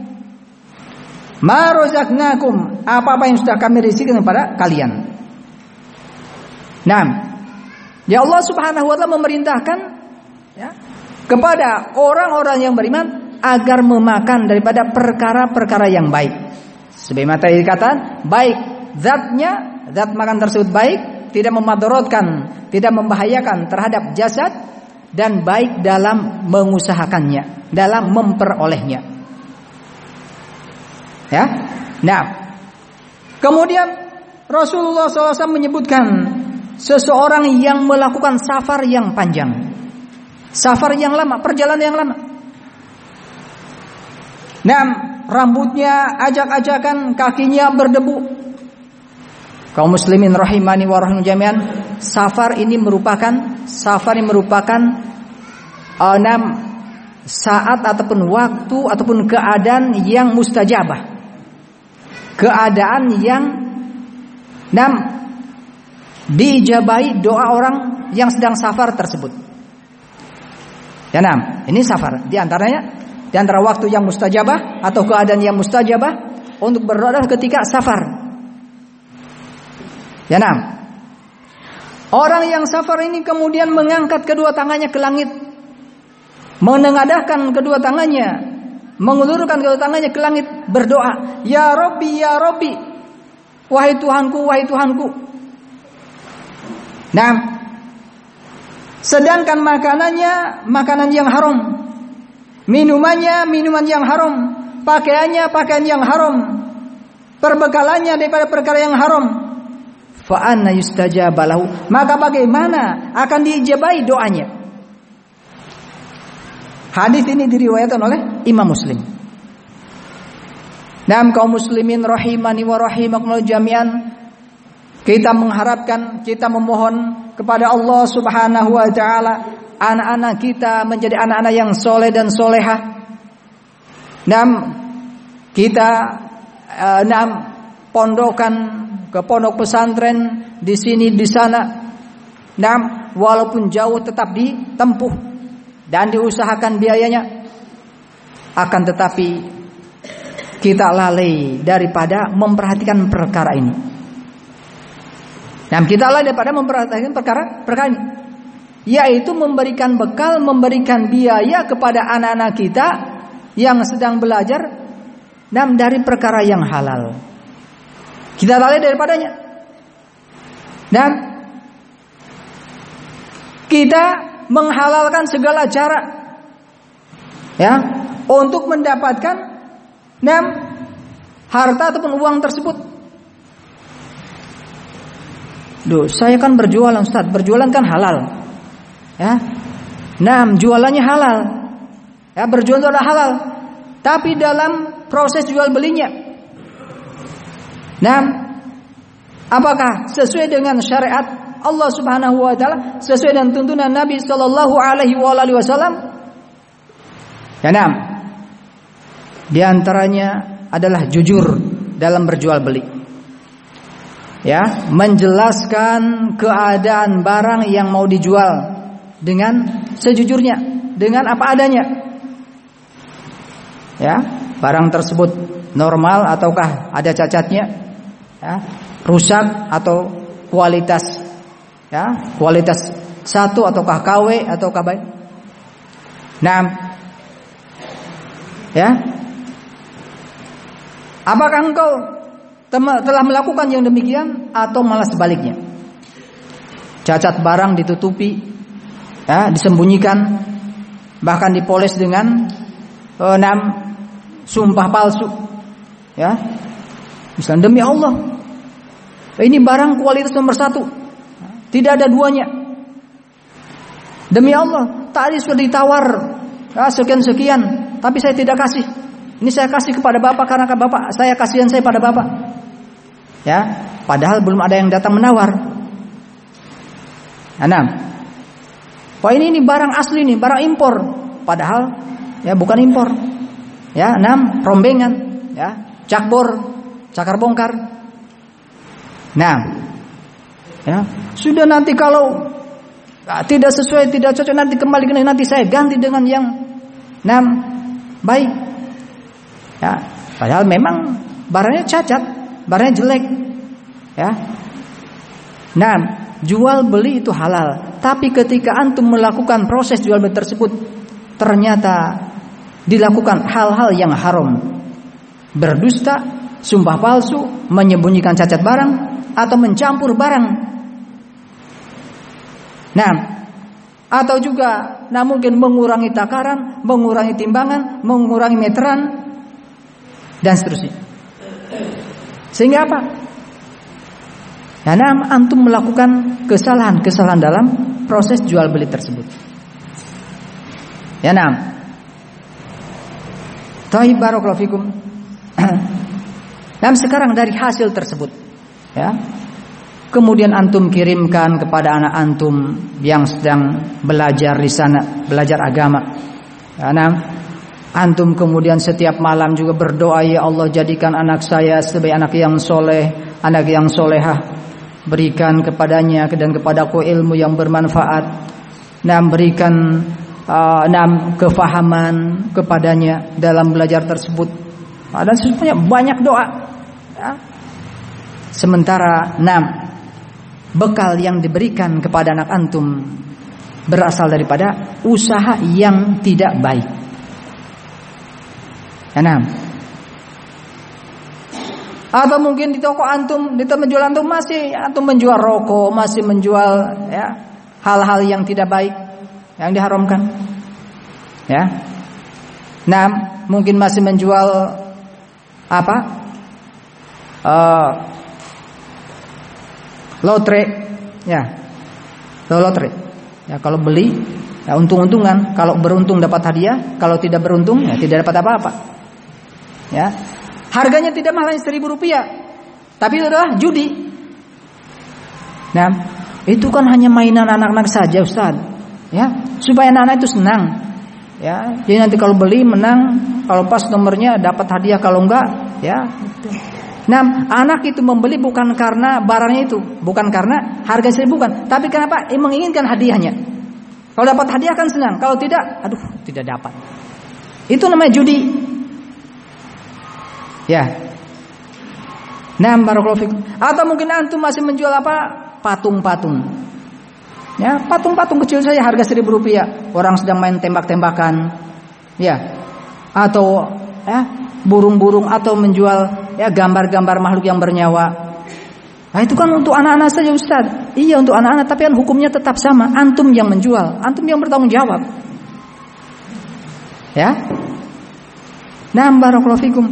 Ma razaqnakum, apa-apa yang sudah kami rizkikan kepada kalian. Nah, ya Allah Subhanahu wa taala memerintahkan ya, kepada orang-orang yang beriman agar memakan daripada perkara-perkara yang baik. Sebagaimana tadi dikatakan, baik zatnya, zat makan tersebut baik, tidak memadaratkan, tidak membahayakan terhadap jasad, dan baik dalam mengusahakannya, dalam memperolehnya. Ya. Nah, kemudian Rasulullah shallallahu alaihi wasallam menyebutkan seseorang yang melakukan safar yang panjang, safar yang lama, perjalanan yang lama. Nah, rambutnya ajak-ajakan, kakinya berdebu. Kaum muslimin rahimani wa rahimakumullah jami'an, safar ini merupakan safar ini merupakan enam saat ataupun waktu ataupun keadaan yang mustajabah. Keadaan yang Nam diijabahi doa orang yang sedang safar tersebut. Ya nam, ini safar. Di antaranya, di antara waktu yang mustajabah atau keadaan yang mustajabah untuk berdoa adalah ketika safar. Ya nam. Orang yang safar ini kemudian mengangkat kedua tangannya ke langit, menengadahkan kedua tangannya, mengulurkan kedua tangannya ke langit, berdoa, Ya Rabbi, Ya Rabbi, wahai Tuhanku, wahai Tuhanku. Nah, sedangkan makanannya makanan yang haram, minumannya minuman yang haram, pakaiannya pakaian yang haram, perbekalannya daripada perkara yang haram. Fa anna yustajaba lahu, maka bagaimana akan diijabahi doanya? Hadis ini diriwayatkan oleh Imam Muslim. Naam kaum muslimin rahimani wa rahimakumullah jami'an, kita mengharapkan, kita memohon kepada Allah Subhanahu wa taala anak-anak kita menjadi anak-anak yang soleh dan solehah. Naam kita uh, naam pondokan ke pondok pesantren di sini di sana. Naam walaupun jauh tetap ditempuh dan diusahakan biayanya. Akan tetapi kita lalai daripada memperhatikan perkara ini. Dan kita lalai daripada memperhatikan perkara-perkara ini, yaitu memberikan bekal, memberikan biaya kepada anak-anak kita yang sedang belajar dan dari perkara yang halal. Kita lalai daripadanya. Dan kita menghalalkan segala cara ya untuk mendapatkan nam harta ataupun uang tersebut. Duh, saya kan berjualan Ustaz, berjualan kan halal. Ya. Nam, jualannya halal. Ya, berjualan itu adalah halal. Tapi dalam proses jual belinya, nam, apakah sesuai dengan syariat Allah Subhanahu wa taala, sesuai dengan tuntunan Nabi sallallahu alaihi wasallam? Ya, nam. Di antaranya adalah jujur dalam berjual beli. Ya, menjelaskan keadaan barang yang mau dijual dengan sejujurnya, dengan apa adanya. Ya, barang tersebut normal ataukah ada cacatnya, ya, rusak atau kualitas, ya, kualitas satu ataukah K W ataukah baik. Nah, ya, apakah engkau telah melakukan yang demikian atau malah sebaliknya? Cacat barang ditutupi, ya, disembunyikan, bahkan dipoles dengan eh, enam sumpah palsu, ya. Misalnya demi Allah, ini barang kualitas nomor satu, tidak ada duanya. Demi Allah, tadi sudah ditawar ya, sekian sekian, tapi saya tidak kasih. Ini saya kasih kepada bapak karena bapak saya kasihan saya pada bapak. Ya, padahal belum ada yang datang menawar. Enam. Wah ini ini barang asli nih, barang impor. Padahal ya bukan impor. Ya, enam, rombengan, ya, cakbor, cakar bongkar. Nah, ya, sudah nanti kalau nah, tidak sesuai, tidak cocok nanti kembali ke nanti saya ganti dengan yang enam baik. Ya, padahal memang barangnya cacat, barangnya jelek, ya. Nah, jual beli itu halal, tapi ketika antum melakukan proses jual beli tersebut, ternyata dilakukan hal-hal yang haram, berdusta, sumpah palsu, menyembunyikan cacat barang, atau mencampur barang. Nah, atau juga, nah mungkin mengurangi takaran, mengurangi timbangan, mengurangi meteran, dan seterusnya. Sehingga apa? Ya, nah, antum melakukan kesalahan-kesalahan dalam proses jual beli tersebut. Ya, nah. Taib barakallahu fikum. Nah, sekarang dari hasil tersebut, ya. Kemudian antum kirimkan kepada anak antum yang sedang belajar di sana, belajar agama. Ya, nah. Antum kemudian setiap malam juga berdoa, ya Allah jadikan anak saya sebagai anak yang soleh, anak yang solehah. berikan kepadanya dan kepadaku ilmu yang bermanfaat. Nam berikan uh, nam kefahaman kepadanya dalam belajar tersebut. Dan sebenarnya banyak doa. Ya. Sementara nam bekal yang diberikan kepada anak antum berasal daripada usaha yang tidak baik. Enam. Atau mungkin di toko antum, di tempat menjual antum masih antum menjual rokok, masih menjual ya hal-hal yang tidak baik, yang diharamkan. Ya. Enam, mungkin masih menjual apa? Uh, lotre, ya, lotre. Ya kalau beli, ya untung-untungan. Kalau beruntung dapat hadiah, kalau tidak beruntung, ya tidak dapat apa-apa. Ya, harganya tidak mahal, seribu rupiah, tapi itu adalah judi. Nah, itu kan hanya mainan anak-anak saja, Ustaz. Ya, supaya anak-anak itu senang. Ya, jadi nanti kalau beli menang, kalau pas nomornya dapat hadiah, kalau enggak, ya. Nah, anak itu membeli bukan karena barangnya itu, bukan karena harga seribu, bukan, tapi kenapa? Menginginkan hadiahnya. Kalau dapat hadiah kan senang, kalau tidak, aduh, tidak dapat. Itu namanya judi. Ya. Nah, barakallahu fikum. Atau mungkin antum masih menjual apa? Patung-patung. Ya, patung-patung kecil saja harga seribu rupiah. Orang sedang main tembak-tembakan. Ya. Atau ya, burung-burung, atau menjual ya gambar-gambar makhluk yang bernyawa. Nah, itu kan untuk anak-anak saja, Ustaz. Iya, untuk anak-anak, tapi kan hukumnya tetap sama. Antum yang menjual, antum yang bertanggung jawab. Ya. Nah, barakallahu fikum.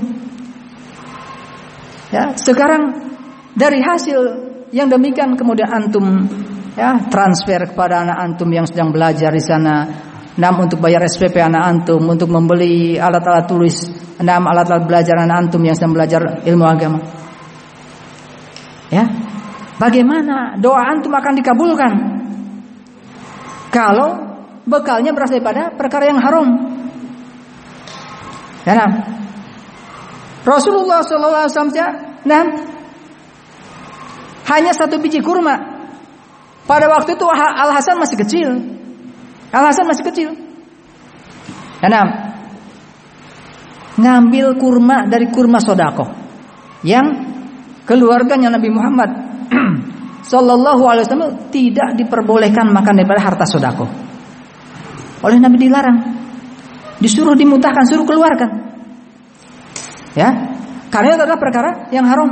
Ya, sekarang dari hasil yang demikian kemudian antum ya transfer kepada anak antum yang sedang belajar di sana. Enam, untuk bayar S P P anak antum, untuk membeli alat-alat tulis, enam alat-alat belajar anak antum yang sedang belajar ilmu agama. Ya, bagaimana doa antum akan dikabulkan kalau bekalnya berasal daripada perkara yang haram? Ya, nah. Rasulullah Sallallahu Alaihi Wasallam, nah, hanya satu biji kurma. Pada waktu itu Al Hasan masih kecil. Al Hasan masih kecil. Enam, ngambil kurma dari kurma sodako yang keluarganya Nabi Muhammad Sallallahu Alaihi Wasallam tidak diperbolehkan makan daripada harta sodako. Oleh Nabi dilarang, disuruh dimutahkan, suruh keluarkan. Ya, karena itu adalah perkara yang haram.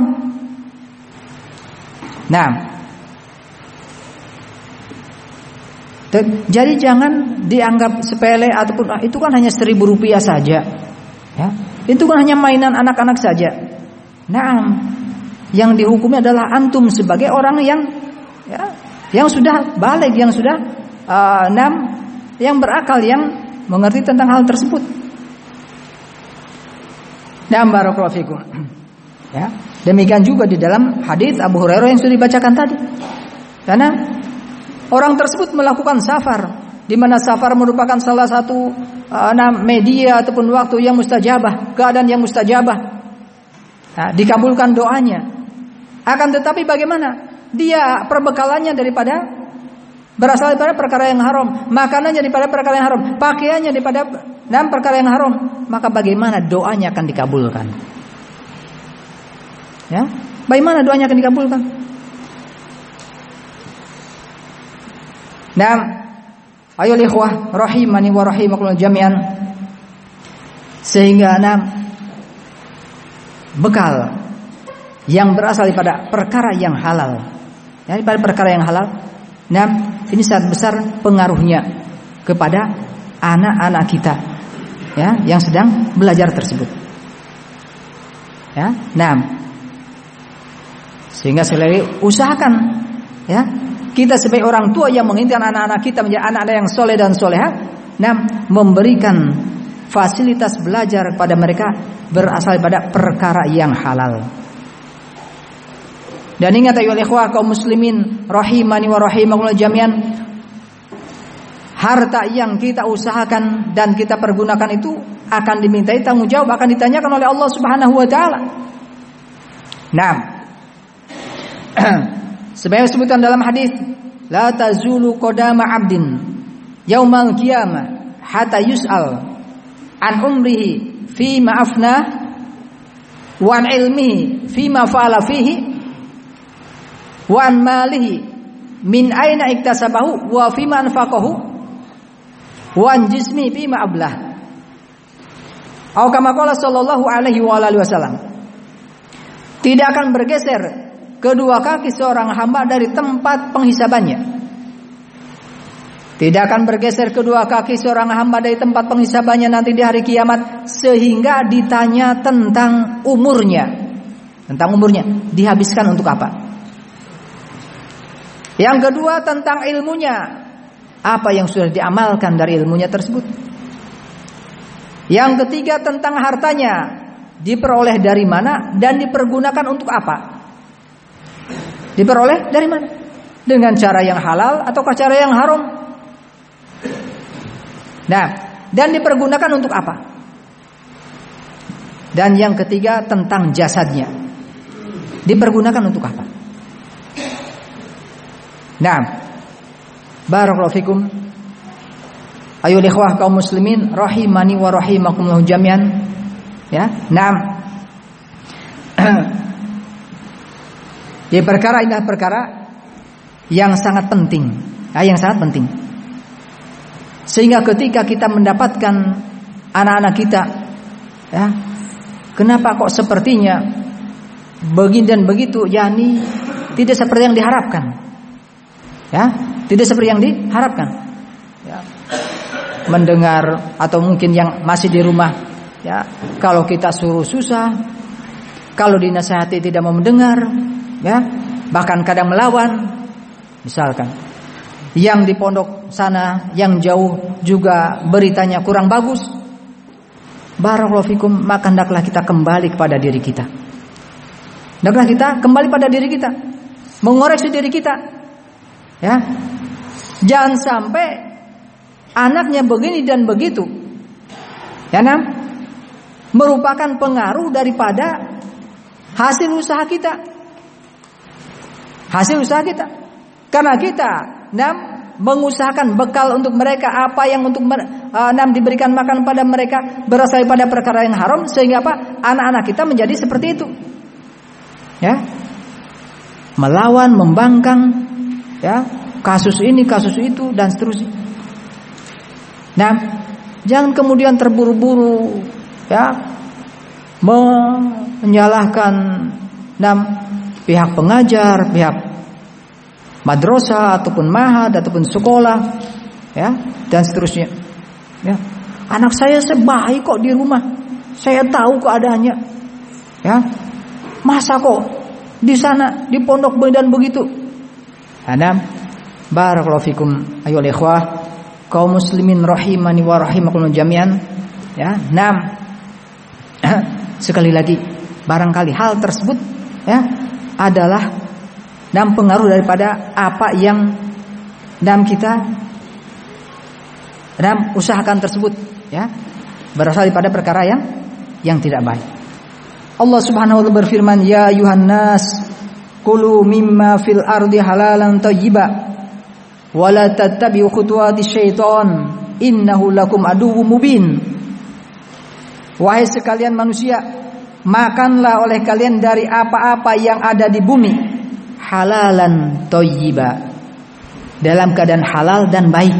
Nah, jadi jangan dianggap sepele ataupun ah, itu kan hanya seribu rupiah saja. Ya, itu kan hanya mainan anak-anak saja. Nah, yang dihukumi adalah antum sebagai orang yang ya, yang sudah baligh, yang sudah uh, enam, yang berakal, yang mengerti tentang hal tersebut. Nah, barakallahu fikum. Ya, demikian juga di dalam hadis Abu Hurairah yang sudah dibacakan tadi. Karena orang tersebut melakukan safar, di mana safar merupakan salah satu uh, media ataupun waktu yang mustajabah, keadaan yang mustajabah. Nah, dikabulkan doanya. Akan tetapi bagaimana? Dia perbekalannya daripada berasal daripada perkara yang haram, makanannya daripada perkara yang haram, pakaiannya daripada dan perkara yang haram, maka bagaimana doanya akan dikabulkan? Ya, bagaimana doanya akan dikabulkan? Nah, ayo ikhwah rahimani wa rahimakumullah jami'an. Sehingga enam bekal yang berasal daripada perkara yang halal, ya, daripada perkara yang halal. Nah, ini sangat besar pengaruhnya kepada anak-anak kita, ya, yang sedang belajar tersebut. Ya, nah, sehingga sekali usahakan, ya, kita sebagai orang tua yang menginginkan anak-anak kita menjadi anak-anak yang soleh dan soleha, nah, memberikan fasilitas belajar kepada mereka berasal daripada perkara yang halal. Dan ingat ayo ikhwah kaum muslimin rahimani wa rahimakumullah jami'an, harta yang kita usahakan dan kita pergunakan itu akan dimintai tanggung jawab, akan ditanyakan oleh Allah Subhanahu wa taala. Nah, Sebagaimana disebutkan dalam hadis, la tazulu qadama 'abdin yaumal qiyamah hatta yus'al an umrihi fi ma afna wa an ilmihi fi ma fa'ala fihi wa an malihi min aina iktasabahu wa fi ma anfaqahu wa an jismi fi ma ablah. Atau kama qala sallallahu alaihi wa alihi wasallam, tidak akan bergeser kedua kaki seorang hamba dari tempat penghisabannya. Tidak akan bergeser kedua kaki seorang hamba dari tempat penghisabannya nanti di hari kiamat sehingga ditanya tentang umurnya. Tentang umurnya, dihabiskan untuk apa? Yang kedua tentang ilmunya, apa yang sudah diamalkan dari ilmunya tersebut. Yang ketiga tentang hartanya, diperoleh dari mana dan dipergunakan untuk apa? Diperoleh dari mana? Dengan cara yang halal ataukah cara yang haram? Nah, dan dipergunakan untuk apa? Dan yang ketiga tentang jasadnya, dipergunakan untuk apa? Nah, barakallahu fikum. Ayo ikhwah kaum muslimin rahimani wa rahimakumullah jami'an. Ya, naam. Di perkara ini perkara yang sangat penting, ya, yang sangat penting. Sehingga ketika kita mendapatkan anak-anak kita, ya, kenapa kok sepertinya begini dan begitu, yakni tidak seperti yang diharapkan. Ya, tidak seperti yang diharapkan. Ya. Mendengar atau mungkin yang masih di rumah, ya, kalau kita suruh susah, kalau dinasihati tidak mau mendengar, ya, bahkan kadang melawan. Misalkan yang di pondok sana yang jauh juga beritanya kurang bagus, barakallahu fikum, maka hendaklah kita kembali kepada diri kita. Hendaklah kita kembali pada diri kita, mengoreksi diri kita, ya. Jangan sampai anaknya begini dan begitu, ya, nah, merupakan pengaruh daripada hasil usaha kita, hasil usaha kita, karena kita, nah, mengusahakan bekal untuk mereka apa yang untuk uh, nah, diberikan makan pada mereka berasal pada perkara yang haram, sehingga apa? Anak-anak kita menjadi seperti itu, ya, melawan, membangkang, ya, kasus ini, kasus itu dan seterusnya. Nah, jangan kemudian terburu-buru, ya, menyalahkan enam pihak pengajar, pihak madrasah ataupun mahad ataupun sekolah, ya, dan seterusnya. Ya, anak saya sebaik kok di rumah, saya tahu keadaannya, ya, masa kok di sana di pondok dan begitu. Anam, barakallahu fikum ayyuhal ikhwah kaum muslimin rahimani wa rahimakumullah jami'an. Ya, enam. Sekali lagi, barangkali hal tersebut, ya, adalah enam pengaruh daripada apa yang enam kita enam usahakan tersebut, ya, berasal daripada perkara yang yang tidak baik. Allah Subhanahu wa taala berfirman, ya ayuhan nas kulu mimma fil ardi halalan thayyiba wala tattabi'u khutuwati syaitan innahu lakum aduwwum mubin. Wahai sekalian manusia, makanlah oleh kalian dari apa-apa yang ada di bumi halalan thayyiba, dalam keadaan halal dan baik.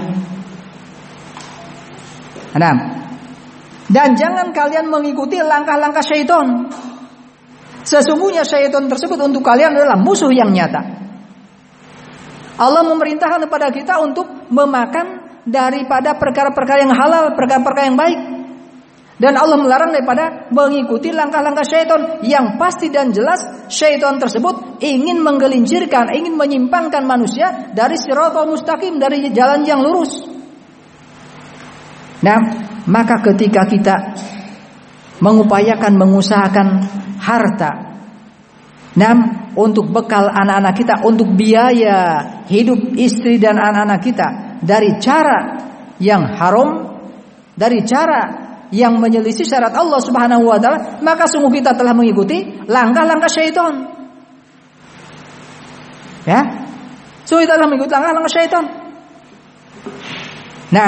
Enam. Dan jangan kalian mengikuti langkah-langkah syaitan. Sesungguhnya syaitan tersebut untuk kalian adalah musuh yang nyata. Allah memerintahkan kepada kita untuk memakan daripada perkara-perkara yang halal, perkara-perkara yang baik. Dan Allah melarang daripada mengikuti langkah-langkah syaitan yang pasti dan jelas syaitan tersebut ingin menggelincirkan, ingin menyimpangkan manusia dari siratal mustaqim, dari jalan yang lurus. Nah, maka ketika kita mengupayakan, mengusahakan harta, nah, untuk bekal anak-anak kita, untuk biaya hidup istri dan anak-anak kita dari cara yang haram, dari cara yang menyelisih syarat Allah Subhanahu wa taala, maka sungguh kita telah mengikuti langkah-langkah syaitan. Ya. So itu adalah mengikuti langkah-langkah syaitan. Nah,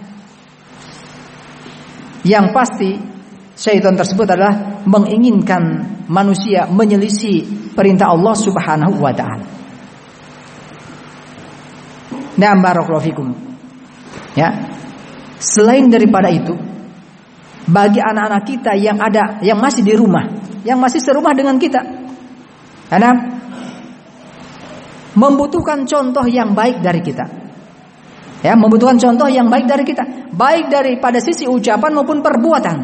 yang pasti syaitan tersebut adalah menginginkan manusia menyelisih perintah Allah Subhanahu wa taala. Nah, barakallahu fikum. Ya. Selain daripada itu, bagi anak-anak kita yang ada yang masih di rumah, yang masih serumah dengan kita, karena membutuhkan contoh yang baik dari kita. Ya, membutuhkan contoh yang baik dari kita, baik daripada sisi ucapan maupun perbuatan.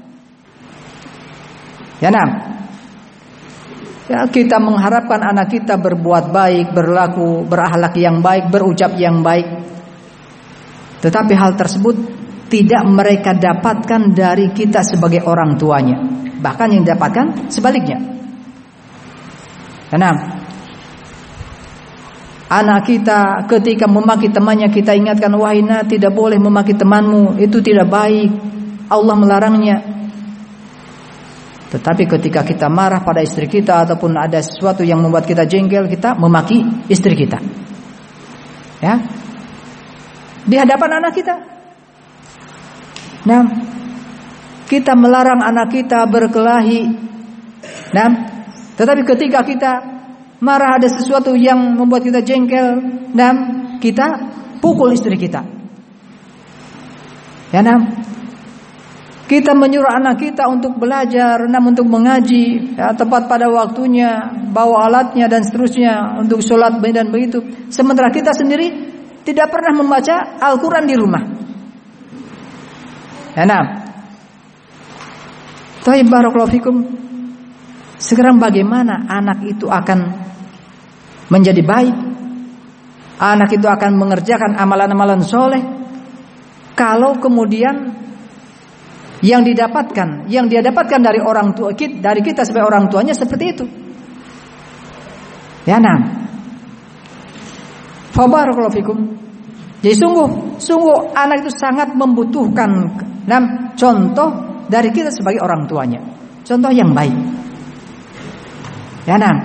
Ya, nah. Ya, kita mengharapkan anak kita berbuat baik, berlaku, berakhlak yang baik, berucap yang baik. Tetapi hal tersebut tidak mereka dapatkan dari kita sebagai orang tuanya. Bahkan yang didapatkan sebaliknya. Karena anak kita ketika memaki temannya, kita ingatkan, wahai nak, tidak boleh memaki temanmu, itu tidak baik, Allah melarangnya. Tetapi ketika kita marah pada istri kita ataupun ada sesuatu yang membuat kita jengkel, kita memaki istri kita. Ya. Di hadapan anak kita. Nah, kita melarang anak kita berkelahi. Nah, tetapi ketika kita marah ada sesuatu yang membuat kita jengkel, nah, kita pukul istri kita. Ya, nah. Kita menyuruh anak kita untuk belajar, namun untuk mengaji, ya, tepat pada waktunya, bawa alatnya dan seterusnya untuk sholat dan begitu. Sementara kita sendiri tidak pernah membaca Al-Quran di rumah. Ya, nah. Taib barakallahu fikum. Sekarang bagaimana anak itu akan menjadi baik? Anak itu akan mengerjakan amalan-amalan soleh kalau kemudian yang didapatkan, yang dia dapatkan dari orang tua kita, dari kita sebagai orang tuanya seperti itu. Ya, nah. Fa barakallahu fikum. Jadi sungguh, sungguh anak itu sangat membutuhkan nah, contoh dari kita sebagai orang tuanya. Contoh yang baik. Ya, nah.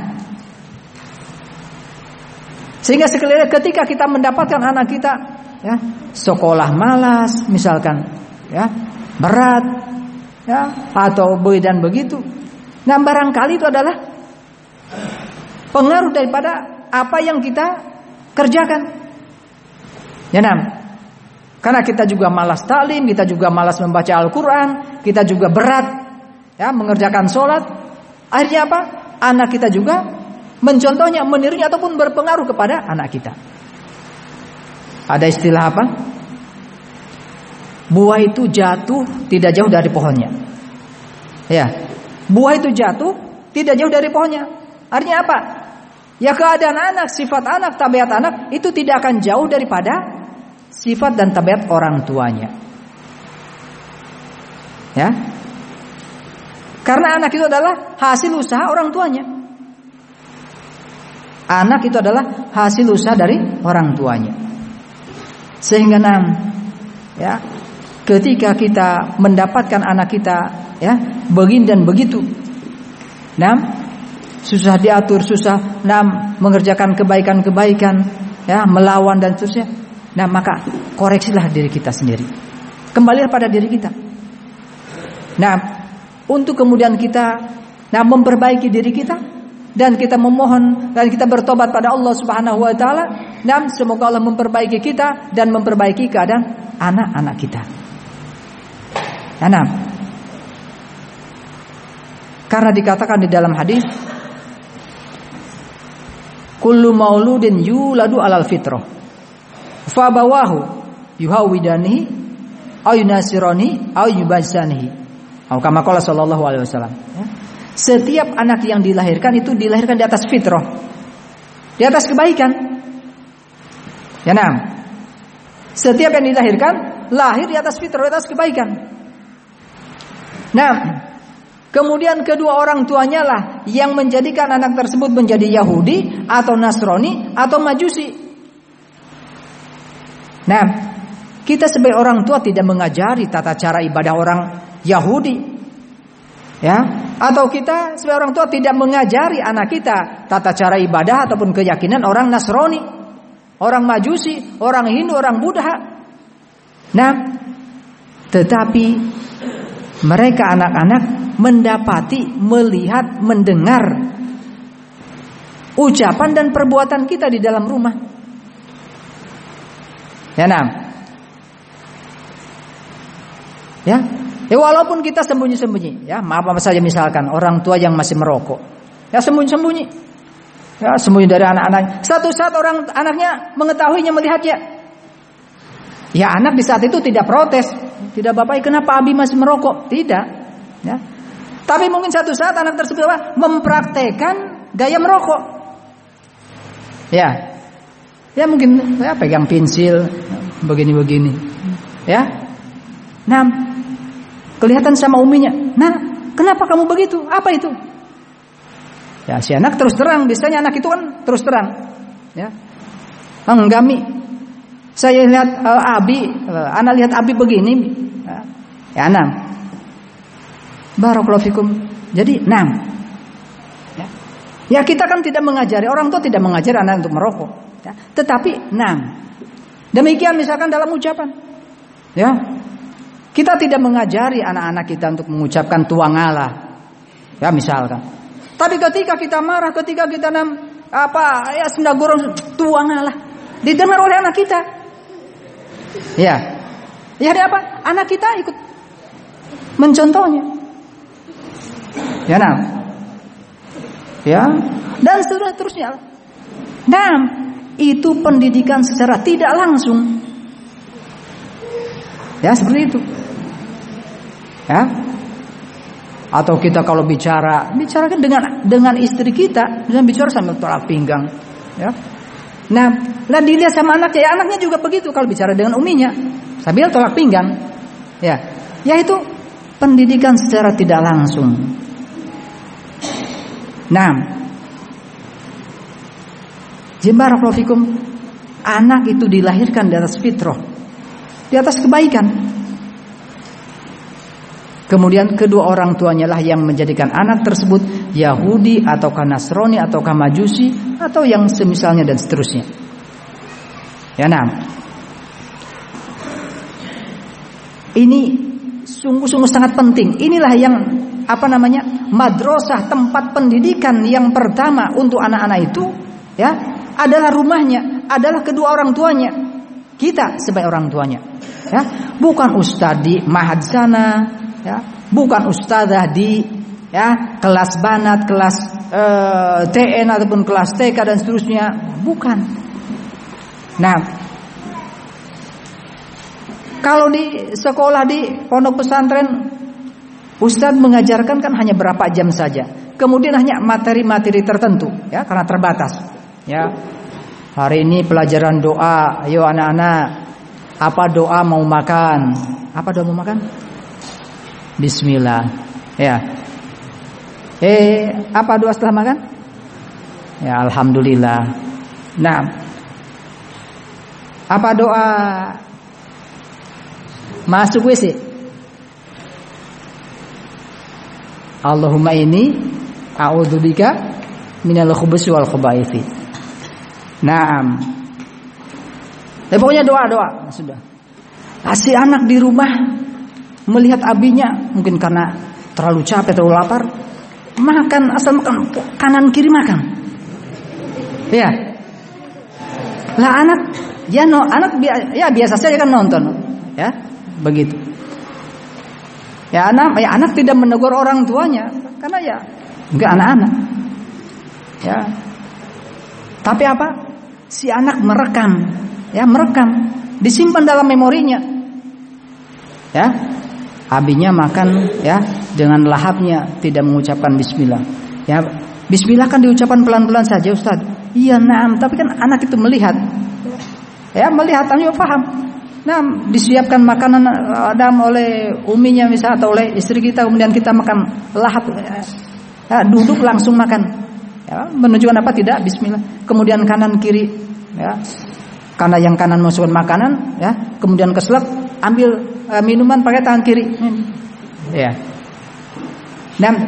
Sehingga sekali ketika kita mendapatkan anak kita, ya, sekolah malas, misalkan, ya, berat, ya, atau be dan begitu. Nah, barangkali itu adalah pengaruh daripada apa yang kita kerjakan. Ya, nah. Karena kita juga malas taklim, kita juga malas membaca Al-Quran, kita juga berat, ya, mengerjakan sholat. Akhirnya apa? Anak kita juga mencontohnya, menirunya ataupun berpengaruh kepada anak kita. Ada istilah apa? Buah itu jatuh tidak jauh dari pohonnya. Ya, buah itu jatuh tidak jauh dari pohonnya. Artinya apa? Ya, keadaan anak, sifat anak, tabiat anak itu tidak akan jauh daripada sifat dan tabiat orang tuanya. Ya, karena anak itu adalah hasil usaha orang tuanya. Anak itu adalah hasil usaha dari orang tuanya. Sehingga nam, ya, ketika kita mendapatkan anak kita, ya, begini dan begitu, nam, susah diatur, susah nam mengerjakan kebaikan-kebaikan, ya, melawan dan seterusnya. Nah, maka koreksilah diri kita sendiri. Kembalilah pada diri kita. Nah, untuk kemudian kita nah memperbaiki diri kita dan kita memohon dan kita bertobat pada Allah Subhanahu wa taala. Nah, semoga Allah memperbaiki kita dan memperbaiki keadaan anak-anak kita. Nah, karena dikatakan di dalam hadis, kullu mauludin yuladu alal fitrah, fa bawahu yuhawidanihi aw yunasirani aw yubasanihi. Atau kama qala sallallahu alaihi wasallam. Setiap anak yang dilahirkan itu dilahirkan di atas fitrah, di atas kebaikan. Ya, nah. Setiap yang dilahirkan lahir di atas fitrah, di atas kebaikan. Nah, kemudian kedua orang tuanya lah yang menjadikan anak tersebut menjadi Yahudi atau Nasrani atau Majusi. Nah, kita sebagai orang tua tidak mengajari tata cara ibadah orang Yahudi. Ya, Atau kita sebagai orang tua tidak mengajari anak kita tata cara ibadah ataupun keyakinan orang Nasrani, orang Majusi, orang Hindu, orang Buddha. Nah, tetapi mereka anak-anak mendapati, melihat, mendengar ucapan dan perbuatan kita di dalam rumah. Ya, nah. Ya, ya walaupun kita sembunyi-sembunyi, ya maaf apa saja misalkan orang tua yang masih merokok, ya sembunyi-sembunyi, ya sembunyi dari anak-anak. Satu saat orang anaknya mengetahuinya, melihatnya, ya anak di saat itu tidak protes, tidak bapak kenapa Abi masih merokok, tidak, ya. Tapi mungkin satu saat anak tersebut mempraktekkan gaya merokok, ya, ya mungkin ya pegang pensil begini-begini, ya. Nah, kelihatan sama uminya. Nah, kenapa kamu begitu? Apa itu? Ya, si anak terus terang. Biasanya anak itu kan terus terang. Ya, enggak mi. Saya lihat uh, Abi, uh, anak lihat Abi begini. Ya, ya enam. Barakallahu fikum. Jadi enam. Ya. ya kita kan tidak mengajari, orang tua tidak mengajari anak untuk merokok. Ya. Tetapi enam. Demikian misalkan dalam ucapan. Ya. Kita tidak mengajari anak-anak kita untuk mengucapkan tuangala, ya misalkan. Tapi ketika kita marah, ketika kita nam apa ya sendagorong tuangala, didengar oleh anak kita, ya, ya ada apa? Anak kita ikut mencontohnya, ya nam, ya, dan seterusnya. Nam, itu pendidikan secara tidak langsung, ya seperti itu. Ya. Atau kita kalau bicara, bicarakan dengan dengan istri kita, jangan bicara sambil tolak pinggang, ya. Nah, lah dilihat sama anaknya, ya anaknya juga begitu kalau bicara dengan uminya, sambil tolak pinggang. Ya. Yaitu pendidikan secara tidak langsung. Nah, barakallahu fikum, anak itu dilahirkan di atas fitrah, di atas kebaikan. Kemudian kedua orang tuanya lah yang menjadikan anak tersebut Yahudi ataukah Nasrani ataukah Majusi atau yang semisalnya dan seterusnya. Ya, nah. Ini sungguh-sungguh sangat penting. Inilah yang apa namanya? Madrasah, tempat pendidikan yang pertama untuk anak-anak itu, ya, adalah rumahnya, adalah kedua orang tuanya. Kita sebagai orang tuanya, ya, bukan ustadz di mahad sana, ya, bukan ustazah di ya kelas banat, kelas uh, T N ataupun kelas T K dan seterusnya, bukan. Nah, kalau di sekolah di pondok pesantren, ustadz mengajarkan kan hanya berapa jam saja, kemudian hanya materi-materi tertentu, ya, karena terbatas. Ya, hari ini pelajaran doa, ayo anak-anak, apa doa mau makan? Apa doa mau makan? Bismillah. Ya. Eh, apa doa setelah makan? Ya, alhamdulillah. Nah, apa doa masuk W C? Allahumma inni a'udzubika minal khubuthi wal khaba'ith. Naam. Eh, pokoknya doa-doa sudah. Si anak di rumah melihat abinya, mungkin karena terlalu capek, terlalu lapar, makan asal makan kanan kiri makan. Ya. Lah anak, ya no, anak ya biasa saja kan nonton, ya, begitu. Ya anak, ya anak tidak menegur orang tuanya karena ya enggak anak-anak. Ya. Tapi apa? Si anak merekam, ya merekam, disimpan dalam memorinya. Ya. Abinya makan, ya, dengan lahapnya tidak mengucapkan bismillah. Ya, bismillah kan diucapkan pelan-pelan saja, Ustaz. Iya, naam, tapi kan anak itu melihat. Ya, melihat, kami paham. Nah, disiapkan makanan Adam oleh uminya misalnya atau oleh istri kita, kemudian kita makan lahap, ya, duduk langsung makan. Ya, menunjukkan apa? Tidak, bismillah. Kemudian kanan kiri, ya. Karena yang kanan masukkan makanan, ya, kemudian keselak, ambil uh, minuman pakai tangan kiri. Ya. Dan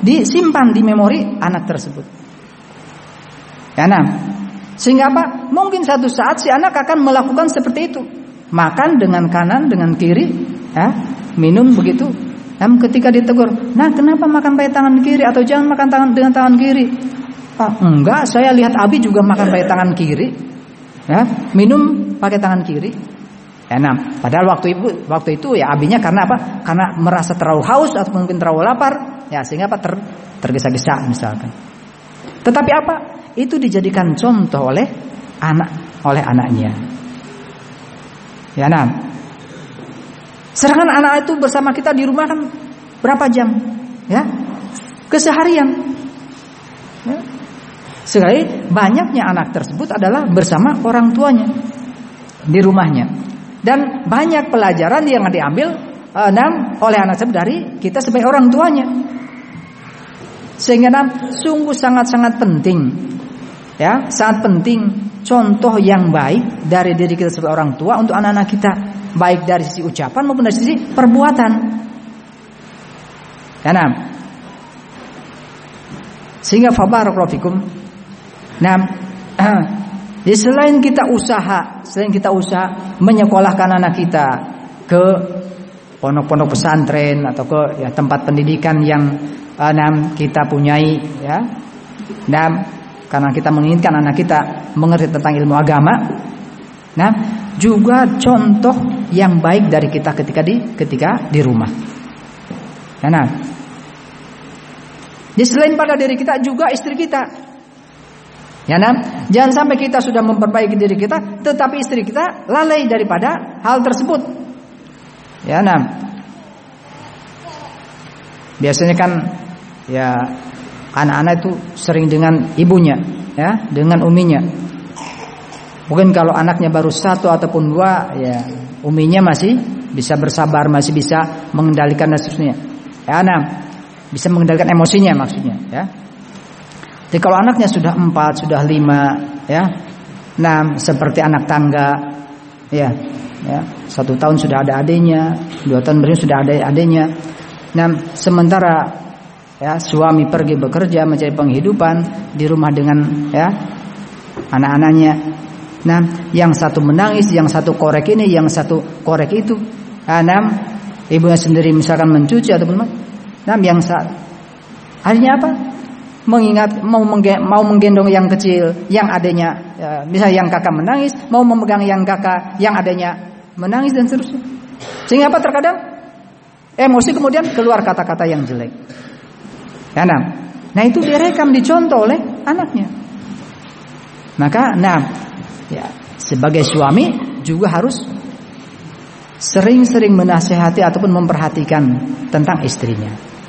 disimpan di memori anak tersebut. Ya, nah, sehingga apa? Mungkin satu saat si anak akan melakukan seperti itu, makan dengan kanan, dengan kiri, ya, minum begitu. Dan ketika ditegur, nah kenapa makan pakai tangan kiri atau jangan makan tangan dengan tangan kiri? Ah, enggak, saya lihat Abi juga makan pakai tangan kiri, ya, minum pakai tangan kiri. Ya, nah, padahal waktu itu, waktu itu ya abinya karena apa? Karena merasa terlalu haus atau mungkin terlalu lapar, ya sehingga apa ter, tergesa-gesa misalkan. Tetapi apa? Itu dijadikan contoh oleh anak, oleh anaknya. Ya, nah, sedangkan anak itu bersama kita di rumah kan berapa jam? Ya, keseharian. Ya. Sekali banyaknya anak tersebut adalah bersama orang tuanya di rumahnya. Dan banyak pelajaran yang diambil enam oleh anak tersebut dari kita sebagai orang tuanya. Sehingga enam sungguh sangat-sangat penting, ya, sangat penting contoh yang baik dari diri kita sebagai orang tua untuk anak-anak kita, baik dari sisi ucapan maupun dari sisi perbuatan. Ya, enam. Sehingga fabarakallahu fikum. Enam. Jadi selain kita usaha, selain kita usaha menyekolahkan anak kita ke pondok-pondok pesantren atau ke ya, tempat pendidikan yang enam kita punyai, ya, enam, karena kita menginginkan anak kita mengerti tentang ilmu agama. Nah, juga contoh yang baik dari kita ketika di ketika di rumah. Nah, jadi selain pada diri kita juga istri kita. Ya, nah, jangan sampai kita sudah memperbaiki diri kita, tetapi istri kita lalai daripada hal tersebut. Ya, nah, biasanya kan ya anak-anak itu sering dengan ibunya, ya, dengan uminya. Mungkin kalau anaknya baru satu ataupun dua, ya uminya masih bisa bersabar, masih bisa mengendalikan dan seterusnya. Ya, nah, bisa mengendalikan emosinya maksudnya, ya. Jadi kalau anaknya sudah empat, sudah lima, ya, enam, seperti anak tangga, ya, ya, satu tahun sudah ada adiknya, dua tahun berikutnya sudah ada adiknya. Nah, sementara ya suami pergi bekerja mencari penghidupan di rumah dengan ya anak-anaknya. Nah, yang satu menangis, yang satu korek ini, yang satu korek itu. Enam, ibunya sendiri misalkan mencuci ataupun, nah, yang saat akhirnya apa? Mengingat mau mengge, mau menggendong yang kecil, yang adanya ya, misalnya yang kakak menangis, mau memegang yang kakak, yang adanya menangis dan seterusnya. Sehingga apa? Terkadang emosi kemudian keluar kata-kata yang jelek. Ya, nah, nah itu direkam, dicontoh oleh anaknya. Maka, nah, ya sebagai suami juga harus sering-sering menasihati ataupun memperhatikan tentang istrinya.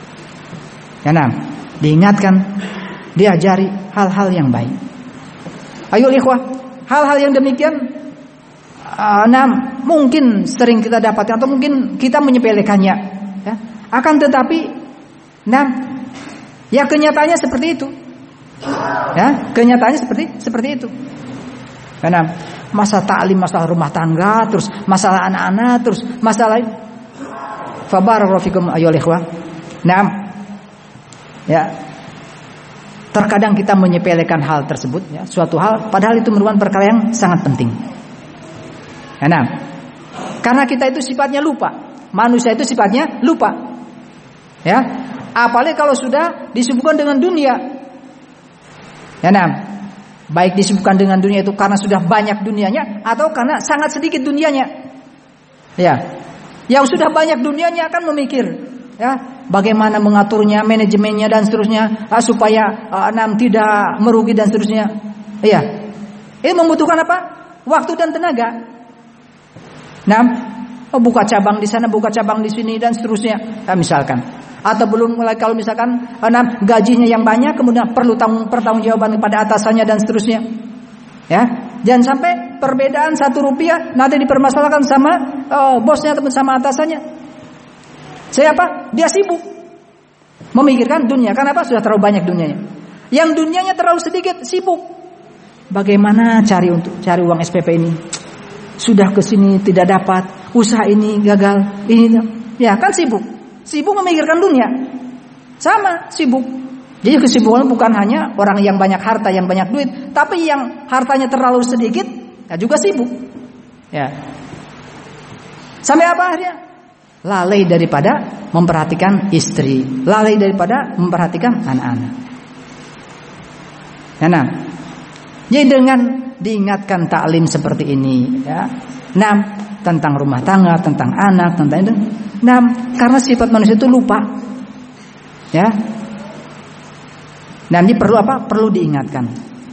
Ya, nah, diingatkan, diajari hal-hal yang baik. Ayo ikhwah, hal-hal yang demikian uh, nah, mungkin sering kita dapatkan atau mungkin kita menyepelekannya, ya. Akan tetapi, nah, ya kenyataannya seperti itu, ya kenyataannya seperti seperti itu. Karena masalah taklim, masalah rumah tangga, terus masalah anak-anak, terus masalah fabarakallahu fikum ayyuhal ikhwah. Nah, ya, terkadang kita menyepelekan hal tersebut, ya, suatu hal, padahal itu merupakan perkara yang sangat penting. Nah, karena kita itu sifatnya lupa, manusia itu sifatnya lupa, ya, apalagi kalau sudah disibukkan dengan dunia. Ya, nah, baik disibukkan dengan dunia itu karena sudah banyak dunianya atau karena sangat sedikit dunianya. Ya, yang sudah banyak dunianya akan memikir, ya, bagaimana mengaturnya, manajemennya dan seterusnya, uh, supaya uh, enam tidak merugi dan seterusnya. Iya. Ini membutuhkan apa? Waktu dan tenaga. Enam, oh, buka cabang di sana, buka cabang di sini dan seterusnya. Nah, misalkan, atau belum mulai kalau misalkan enam gajinya yang banyak, kemudian perlu tanggung pertanggungjawaban kepada atasannya dan seterusnya. Ya, jangan sampai perbedaan satu rupiah nanti dipermasalahkan sama uh, bosnya ataupun sama atasannya. Saya apa? Dia sibuk memikirkan dunia. Kenapa? Sudah terlalu banyak dunianya. Yang dunianya terlalu sedikit, sibuk. Bagaimana cari untuk cari uang S P P ini? Sudah kesini tidak dapat, usaha ini gagal, ini ya kan sibuk, sibuk memikirkan dunia. sama sibuk. Jadi kesibukan bukan hanya orang yang banyak harta, yang banyak duit, tapi yang hartanya terlalu sedikit, ya juga sibuk. Ya. Sampai apa akhirnya? Lalai daripada memperhatikan istri, lalai daripada memperhatikan anak-anak. Ya, nah, jadi dengan diingatkan taklim seperti ini, ya, nah, tentang rumah tangga, tentang anak, tentang itu, nah, karena sifat manusia itu lupa, ya. Nah, ini perlu apa? Perlu diingatkan.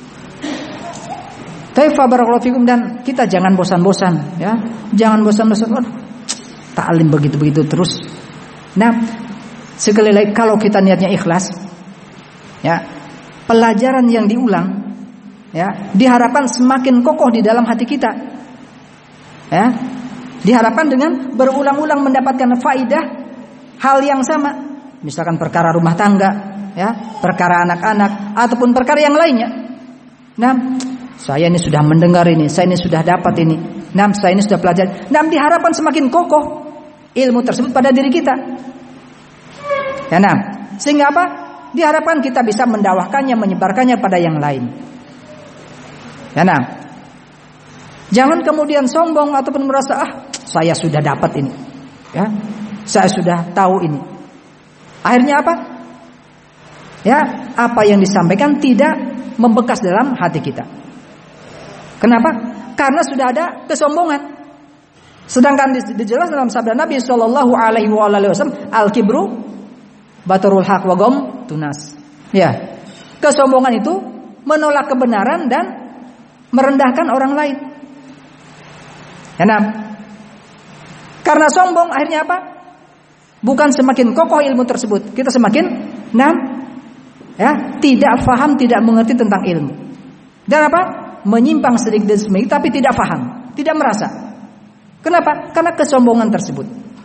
Tapi barakallahu fikum, dan kita jangan bosan-bosan, ya. Jangan bosan-bosan. Aduh, taklim begitu-begitu terus. Nah, sekali lagi kalau kita niatnya ikhlas, ya, pelajaran yang diulang, ya, diharapkan semakin kokoh di dalam hati kita. Ya. Diharapkan dengan berulang-ulang mendapatkan faidah hal yang sama. Misalkan perkara rumah tangga, ya, perkara anak-anak ataupun perkara yang lainnya. Nah, saya ini sudah mendengar ini, saya ini sudah dapat ini. Nah, saya ini sudah pelajari. Nah, diharapkan semakin kokoh ilmu tersebut pada diri kita. Ya, nah, sehingga apa? Diharapkan kita bisa mendakwahkannya, menyebarkannya pada yang lain. Ya, nah, jangan kemudian sombong ataupun merasa ah saya sudah dapat ini, ya, saya sudah tahu ini. Akhirnya apa? Ya, apa yang disampaikan tidak membekas dalam hati kita. Kenapa? Karena sudah ada kesombongan. Sedangkan dijelaskan dalam sabda Nabi Shallallahu Alaihi Wasallam, al-kibru batarul haq wa gom tunas. Ya, kesombongan itu menolak kebenaran dan merendahkan orang lain. Enam. Karena sombong akhirnya apa? Bukan semakin kokoh ilmu tersebut, kita semakin enam, ya, tidak faham, tidak mengerti tentang ilmu. Dan apa? Menyimpang sedikit demi sedikit, tapi tidak faham, tidak merasa. Kenapa? Karena kesombongan tersebut.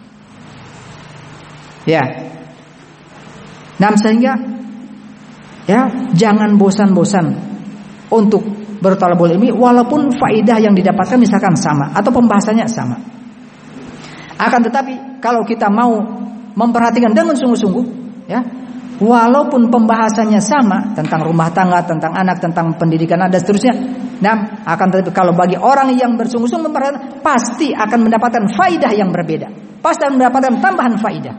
Ya. Enam, sehingga ya, jangan bosan-bosan untuk bertalabul ilmi walaupun faidah yang didapatkan misalkan sama atau pembahasannya sama. Akan tetapi kalau kita mau memperhatikan dengan sungguh-sungguh, ya, walaupun pembahasannya sama tentang rumah tangga, tentang anak, tentang pendidikan dan seterusnya, nah, akan tetapi kalau bagi orang yang bersungguh-sungguh memperhatikan, pasti akan mendapatkan faidah yang berbeda, pasti akan mendapatkan tambahan faidah.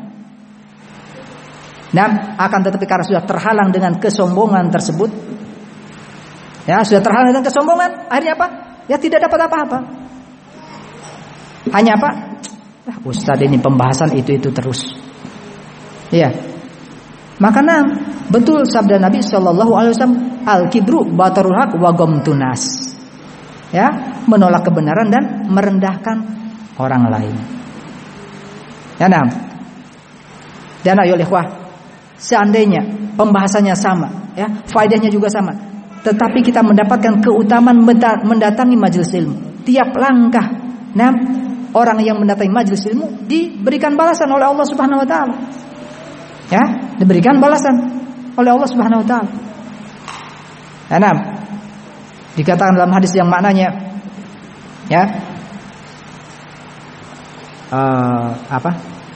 Nah, akan tetapi karena sudah terhalang dengan kesombongan tersebut, ya, sudah terhalang dengan kesombongan, akhirnya apa? Ya, tidak dapat apa-apa. Hanya apa? Ah, Ustaz ini pembahasan itu-itu terus. Ya. Makanya betul sabda Nabi Shallallahu Alaihi Wasallam, al-kibru batarul haq wa gomtunas. Ya, menolak kebenaran dan merendahkan orang lain. Ya, nah. Dan ayo ikhwah, seandainya pembahasannya sama, ya, faedahnya juga sama, tetapi kita mendapatkan keutamaan mendatangi majelis ilmu. Tiap langkah, nah, orang yang mendatangi majelis ilmu diberikan balasan oleh Allah Subhanahu wa taala. Ya, diberikan balasan oleh Allah Subhanahu wa taala. Ya, nah, dikatakan dalam hadis yang maknanya, ya, uh, apa?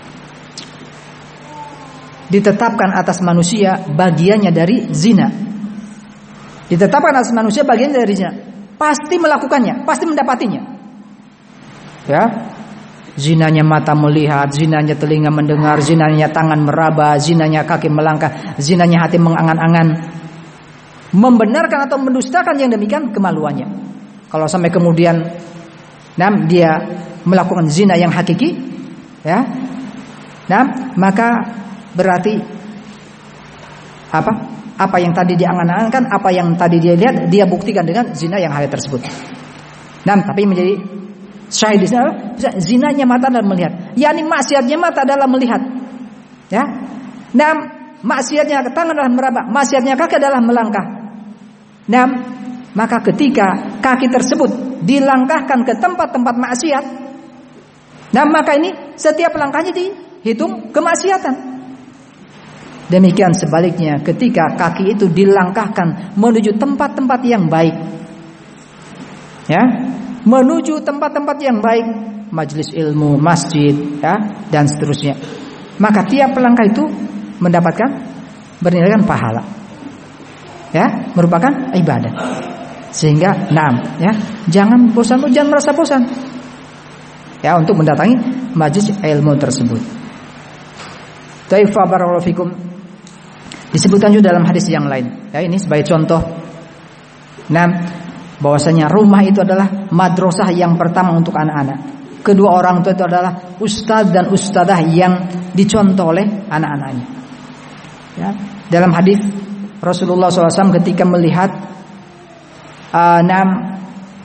Ditetapkan atas manusia bagiannya dari zina. Ditetapkan atas manusia bagian dari zina. Pasti melakukannya, pasti mendapatinya. Ya. Zinanya mata melihat, zinanya telinga mendengar, zinanya tangan meraba, zinanya kaki melangkah, zinanya hati mengangan-angan. Membenarkan atau mendustakan yang demikian kemaluannya. Kalau sampai kemudian nah, dia melakukan zina yang hakiki, ya. Nah, maka berarti apa? Apa yang tadi dia angan-angankan, apa yang tadi dia lihat, dia buktikan dengan zina yang hal tersebut. Nah, tapi menjadi syahid di sana, zinanya mata dalam melihat, yakni maksiatnya mata dalam melihat, ya. Nah, maksiatnya tangan dalam meraba, maksiatnya kaki dalam melangkah. Nah, maka ketika kaki tersebut dilangkahkan ke tempat-tempat maksiat, nah, maka ini setiap langkahnya dihitung kemaksiatan. Demikian sebaliknya ketika kaki itu dilangkahkan menuju tempat-tempat yang baik, ya, menuju tempat-tempat yang baik, majelis ilmu, masjid, ya, dan seterusnya, maka tiap langkah itu mendapatkan bernilai pahala. Ya, merupakan ibadah. Sehingga naam, ya, jangan bosan, jangan merasa bosan. Ya, untuk mendatangi majelis ilmu tersebut. Taifa barakallahu fikum. Disebutkan juga dalam hadis yang lain. Ya, ini sebagai contoh. Naam, bahwasanya rumah itu adalah madrasah yang pertama untuk anak-anak. Kedua orang tua itu adalah ustaz dan ustadzah yang dicontoh oleh anak-anaknya. Ya, dalam hadis Rasulullah shallallahu alaihi wasallam ketika melihat uh, Naam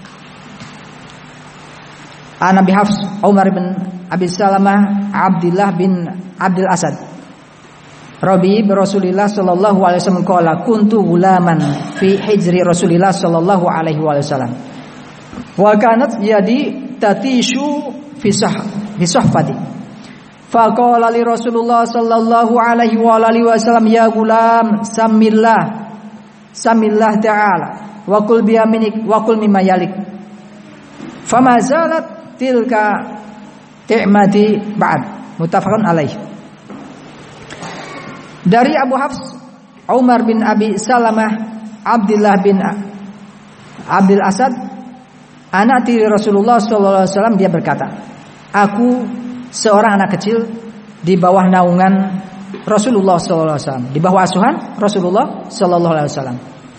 Nabi Hafs, Umar bin Abi Salamah, Abdullah bin Abdul Asad, Rabi Rasulullah sallallahu alaihi wasallam qala kuntu gulaman fi hijri Rasulillah sallallahu alaihi wasallam wa kanat yadi tatishu fi sah fi sahfati fa qala li Rasulullah sallallahu alaihi wa alihi wasallam ya gulam samillah samillah ta'ala wa qul bi yaminik wa qul mimma yalik fama zalat tilka ti'mati ba'd. Muttafaqun alaih. Dari Abu Hafs Umar bin Abi Salamah Abdullah bin Abdul Asad, anak tiri Rasulullah sallallahu alaihi wasallam, dia berkata, aku seorang anak kecil di bawah naungan Rasulullah sallallahu alaihi wasallam, di bawah asuhan Rasulullah sallallahu alaihi wasallam.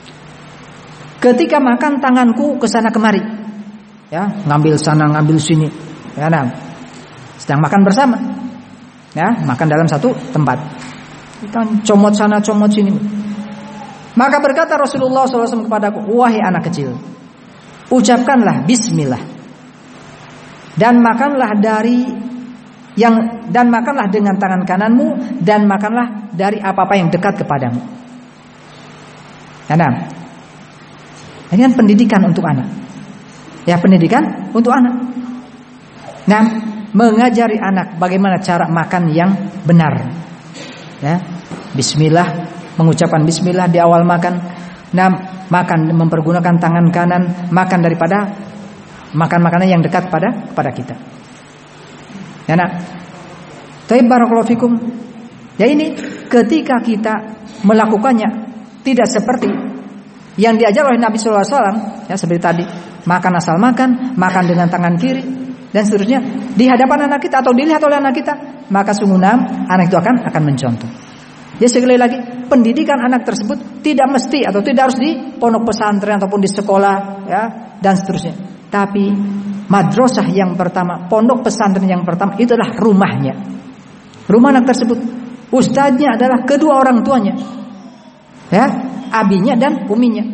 Ketika makan, tanganku ke sana kemari, ya, ngambil sana ngambil sini, ya, nah, sedang makan bersama, ya, makan dalam satu tempat, kita comot sana comot sini. Maka berkata Rasulullah sallallahu alaihi wasallam kepadaku, wahai anak kecil, ucapkanlah Bismillah dan makanlah dari yang dan makanlah dengan tangan kananmu dan makanlah dari apa-apa yang dekat kepadamu. Ya, nah, ini kan pendidikan untuk anak. Ya, pendidikan untuk anak. Nah, mengajari anak bagaimana cara makan yang benar. Ya, Bismillah, mengucapkan Bismillah di awal makan. Nah, makan mempergunakan tangan kanan, makan daripada makan makanan yang dekat pada kepada kita. Ya, nah, Taib barakallahu fikum. Ya, ini ketika kita melakukannya tidak seperti yang diajar oleh Nabi sallallahu alaihi wasallam, ya, seperti tadi, makan asal makan, makan dengan tangan kiri dan seterusnya di hadapan anak kita atau dilihat oleh anak kita, maka sungguh anak itu akan akan mencontoh. Ya, sekali lagi, pendidikan anak tersebut tidak mesti atau tidak harus di pondok pesantren ataupun di sekolah, ya, dan seterusnya. Tapi madrasah yang pertama, pondok pesantren yang pertama itu adalah rumahnya. Rumah anak tersebut, ustadznya adalah kedua orang tuanya, ya, abinya dan uminya.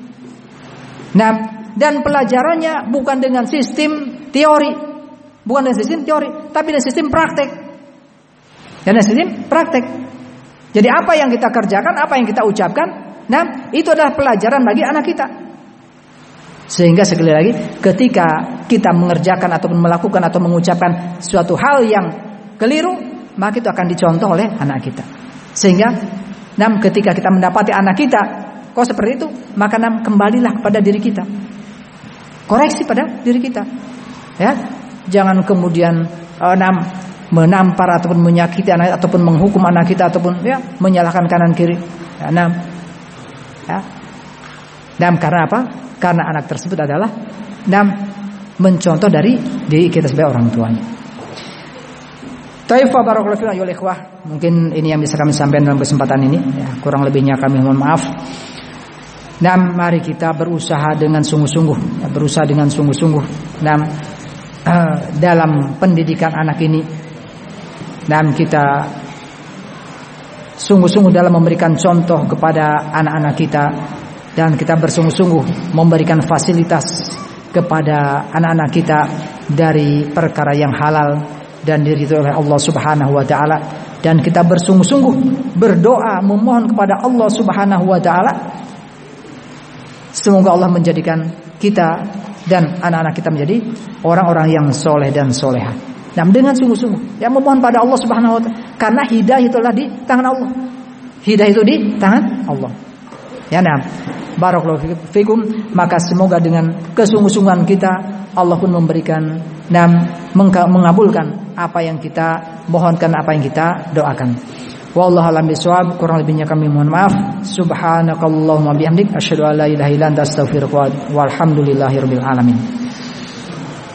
Nah, dan pelajarannya bukan dengan sistem teori, bukan dengan sistem teori, tapi dengan sistem praktek. Dan dengan sistem praktek. Jadi apa yang kita kerjakan, apa yang kita ucapkan, nah, itu adalah pelajaran bagi anak kita. Sehingga sekali lagi, ketika kita mengerjakan ataupun melakukan atau mengucapkan suatu hal yang keliru, maka itu akan dicontoh oleh anak kita. Sehingga, nah, ketika kita mendapati anak kita kok seperti itu, maka nah, kembalilah kepada diri kita. Koreksi pada diri kita. Ya, jangan kemudian uh, nah, menampar ataupun menyakiti anak ataupun menghukum anak kita ataupun, ya, menyalahkan kanan kiri. Ya, nah, ya. Dan karena apa? Karena anak tersebut adalah dan mencontoh dari diri kita sebagai orang tuanya. Taifa barakallahu fikum ya ikhwah. Mungkin ini yang bisa kami sampaikan dalam kesempatan ini, ya, kurang lebihnya kami mohon maaf. Dan mari kita berusaha dengan sungguh-sungguh, ya, berusaha dengan sungguh-sungguh dan uh, dalam pendidikan anak ini, dan kita sungguh-sungguh dalam memberikan contoh kepada anak-anak kita, dan kita bersungguh-sungguh memberikan fasilitas kepada anak-anak kita dari perkara yang halal dan diridhoi oleh Allah Subhanahu wa taala, dan kita bersungguh-sungguh berdoa memohon kepada Allah Subhanahu wa taala semoga Allah menjadikan kita dan anak-anak kita menjadi orang-orang yang soleh dan soleha. Nah, dengan sungguh-sungguh ya memohon pada Allah Subhanahu wa taala, karena hidayah itu adalah di tangan Allah. Hidayah itu di tangan Allah. Ya, nah, barakallahu fikum. Maka semoga dengan kesungguh-sungguhan kita Allah pun memberikan dan mengabulkan apa yang kita mohonkan, apa yang kita doakan. Wallahu a'lam bishawab. Kurang lebihnya kami mohon maaf. Subhanakallahumma bihamdik asyhadu an la ilaha illa anta astaghfiruka wa atubu ilaik. Walhamdulillahirabbil alamin.